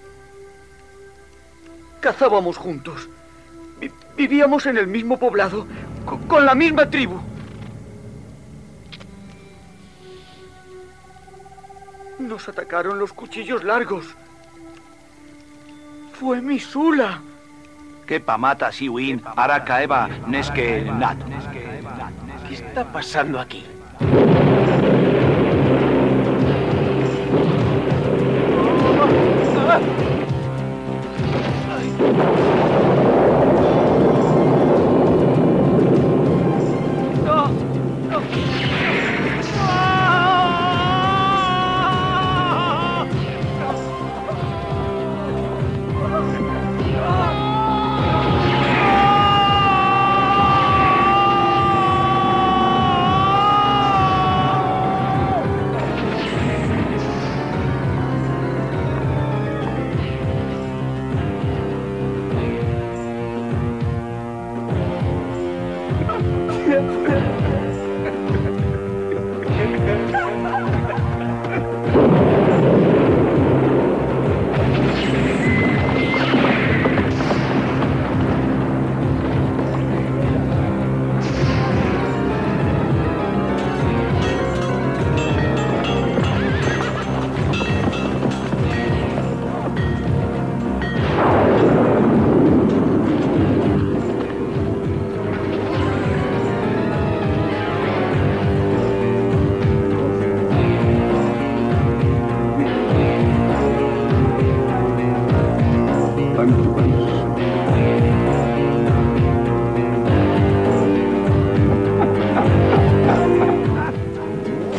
Cazábamos juntos. Vi- vivíamos en el mismo poblado, con, con la misma tribu. Nos atacaron los cuchillos largos. Fue mi Sula. Que pamata siwin, arakaeva, neske nat. ¿Qué está pasando aquí?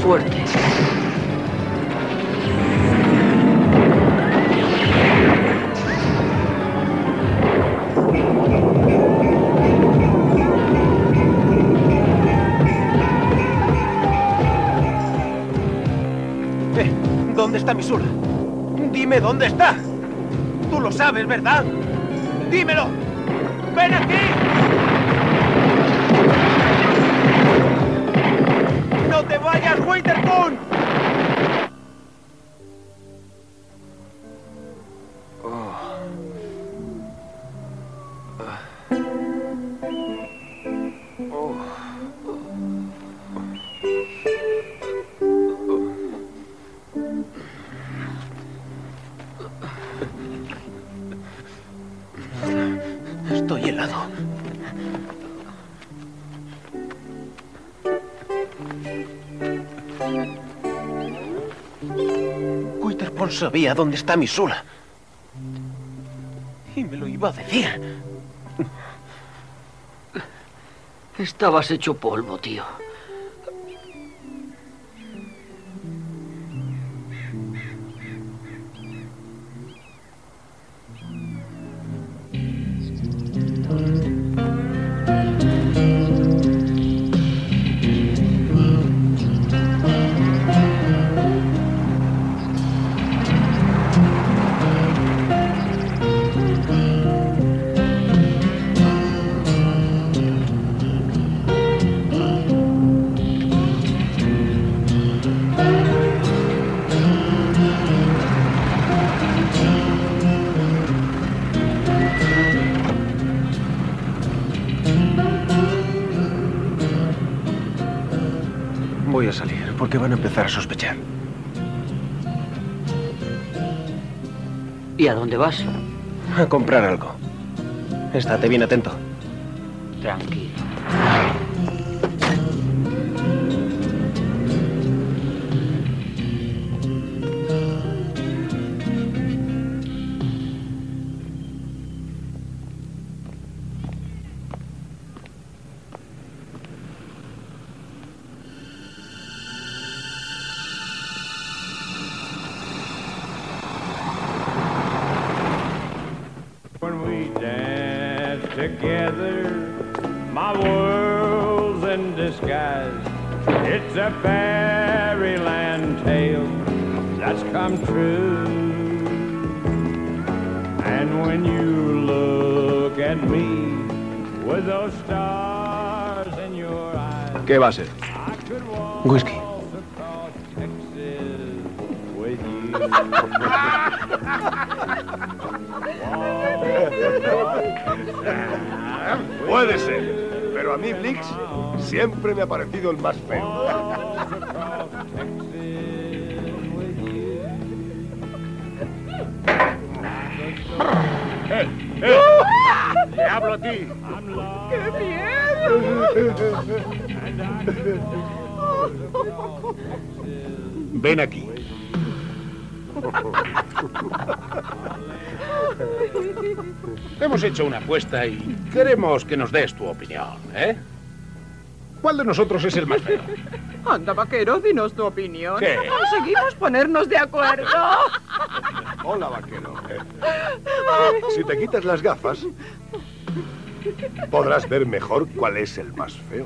fuerte. Eh, ¿dónde está Misula? Dime dónde está. Tú lo sabes, ¿verdad? ¡Dímelo! ¡Ven aquí! ¡No te vayas, Winterpoon! Oh. Ah. Oh. Estoy helado. Winterpoon sabía dónde está Misula. Y me lo iba a decir. Estabas hecho polvo, tío. Voy a salir, porque van a empezar a sospechar. ¿Y a dónde vas? A comprar algo. Estate bien atento. Tranquilo. Together, my world's in disguise. It's a fairyland tale that's come true. And when you look at me with those stars in your eyes, ¿Qué va a ser? Whisky. with you. Puede ser, pero a mí Blix siempre me ha parecido el más feo. ¡Eh! ¡Eh! ¡Te hablo a ti! ¡Qué miedo! Ven aquí. Hemos hecho una apuesta y queremos que nos des tu opinión, ¿eh? ¿Cuál de nosotros es el más feo? Anda, vaquero, dinos tu opinión. ¿Qué? Conseguimos ponernos de acuerdo. Hola, vaquero. Si te quitas las gafas, podrás ver mejor cuál es el más feo.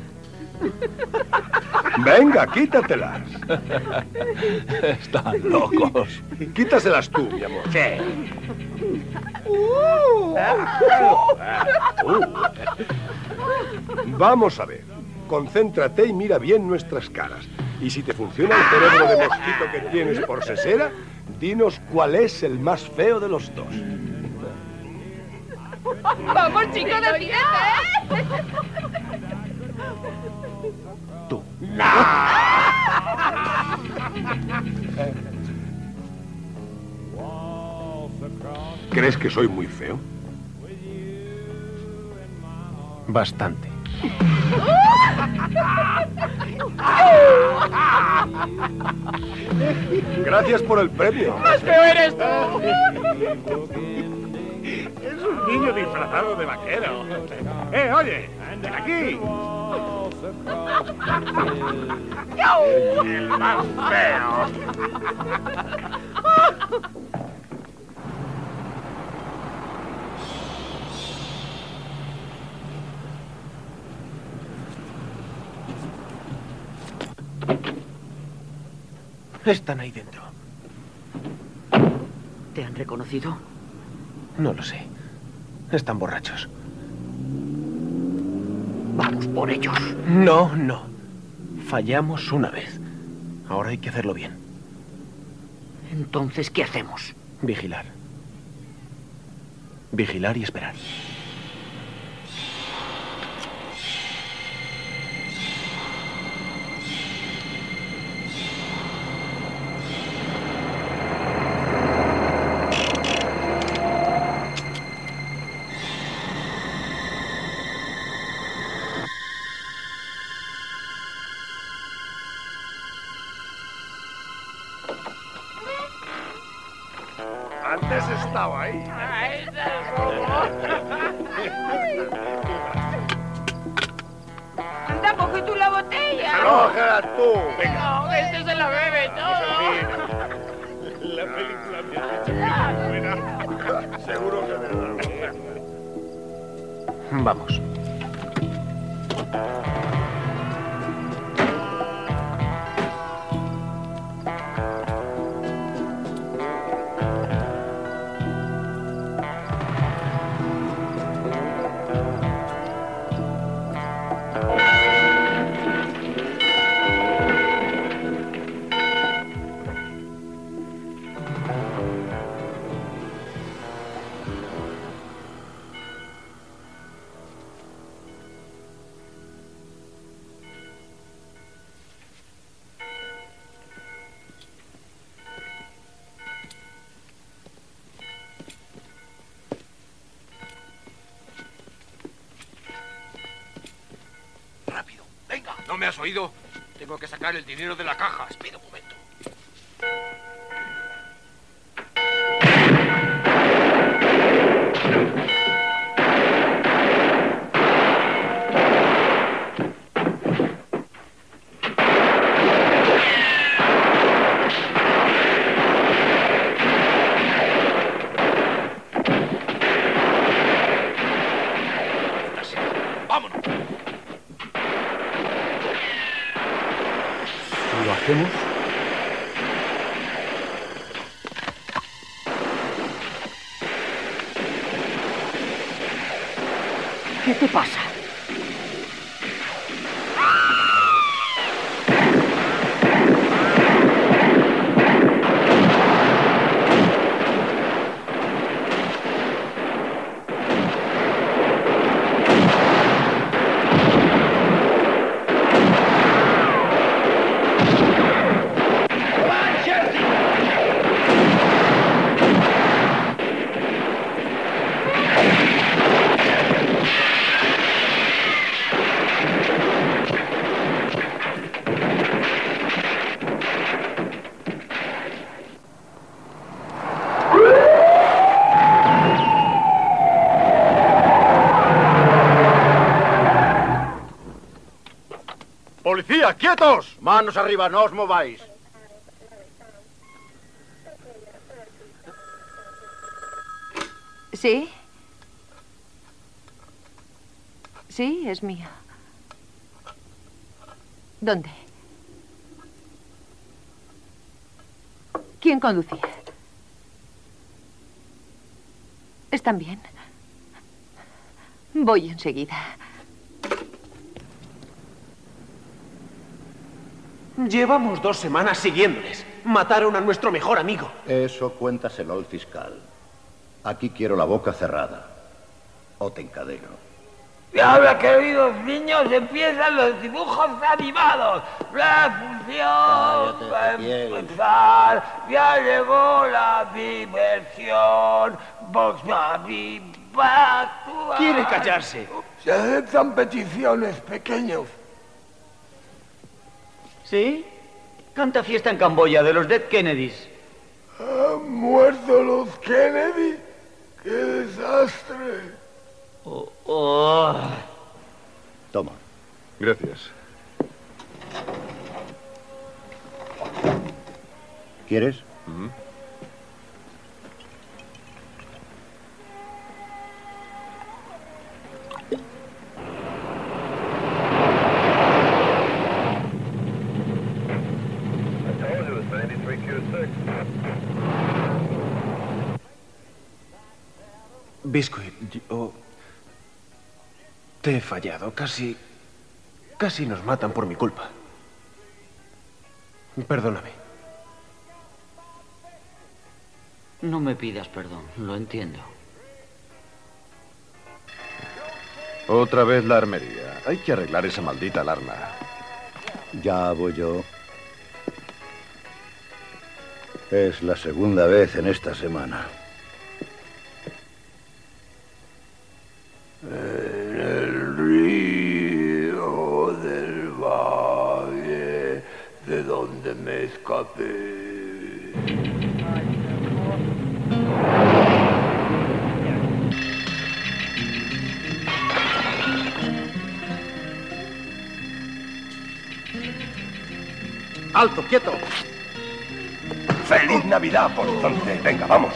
Venga, quítatelas. Están locos. Quítaselas tú, mi amor. Sí. Uh. Vamos a ver. Concéntrate y mira bien nuestras caras. Y si te funciona el cerebro de mosquito que tienes por sesera, dinos cuál es el más feo de los dos. Vamos, chicos, decídete. Tú. ¿Crees que soy muy feo? Bastante. Gracias por el premio. ¡Más feo eres tú! Es un niño disfrazado de vaquero. ¡Eh, oye! ¡Ven aquí! across the ¡El más feo! Están ahí dentro. ¿Te han reconocido? No lo sé. Están borrachos. Vamos por ellos. No, no. Fallamos una vez. Ahora hay que hacerlo bien. Entonces, ¿qué hacemos? Vigilar. Vigilar y esperar. Antes estaba ahí. Anda, coge tú la botella. ¡Cógela tú! No, este se la bebe todo. La película me ha hecho muy buena. Seguro que me da. Vamos. ¿No me has oído? Tengo que sacar el dinero de la caja. Espera un momento. ¿Lo hacemos? ¿Qué te pasa? ¡Policía, quietos! Manos arriba, no os mováis. ¿Sí? Sí, es mío. ¿Dónde? ¿Quién conducía? ¿Están bien? Voy enseguida. Llevamos dos semanas siguiéndoles. Mataron a nuestro mejor amigo. Eso cuéntaselo al fiscal. Aquí quiero la boca cerrada. O te encadeno. Y ahora, queridos niños, empiezan los dibujos animados. La función va a empezar. Ya llegó la diversión. Vox Baby va a actuar. Quiere callarse. Se aceptan peticiones, pequeños. ¿Sí? Canta Fiesta en Camboya, de los Dead Kennedys. ¿Han muerto los Kennedy? ¡Qué desastre! Oh, oh. Toma. Gracias. ¿Quieres? ¿Mm? Biscuit, yo... Te he fallado. Casi... Casi nos matan por mi culpa. Perdóname. No me pidas perdón, lo entiendo. Otra vez la armería. Hay que arreglar esa maldita alarma. Ya voy yo. Es la segunda vez en esta semana. En el río del valle de donde me escapé. ¡Alto, quieto! ¡Feliz Navidad, por entonces! Venga, vamos.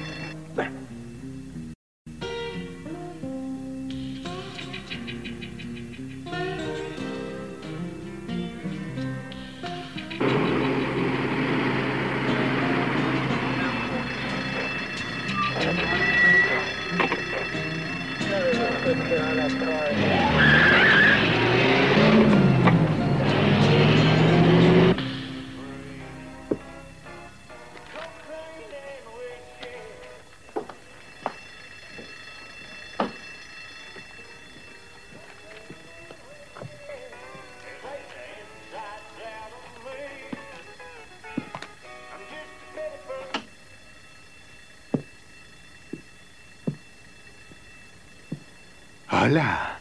¡Hala!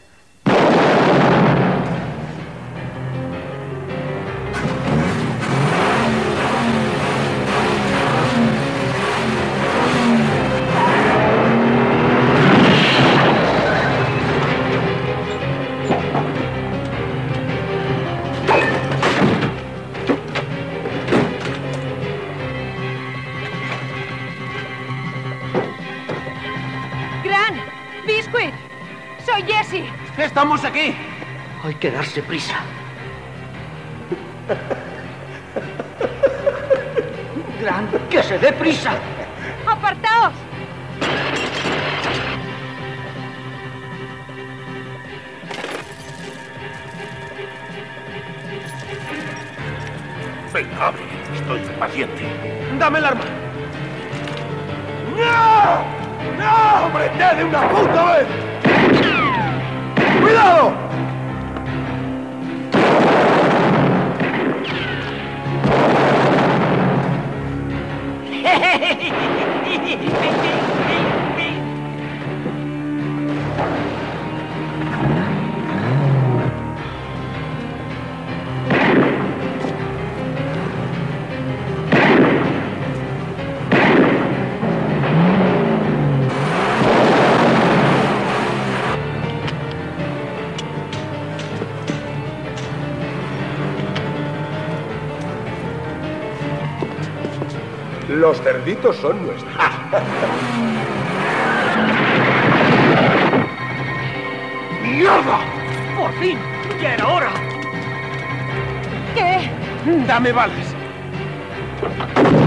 ¡Gran! ¡Biscuit! ¡Soy Jessie! ¡Estamos aquí! Hay que darse prisa. Gran, que se dé prisa. ¡Apartaos! Venga, abre. Estoy impaciente. ¡Dame el arma! ¡No! ¡No, hombre! ¡Ya de una puta vez! ¡Cuidado! Los cerditos son nuestros. ¡Mierda! ¡Por fin! ¡Ya era hora! ¿Qué? ¡Dame balas!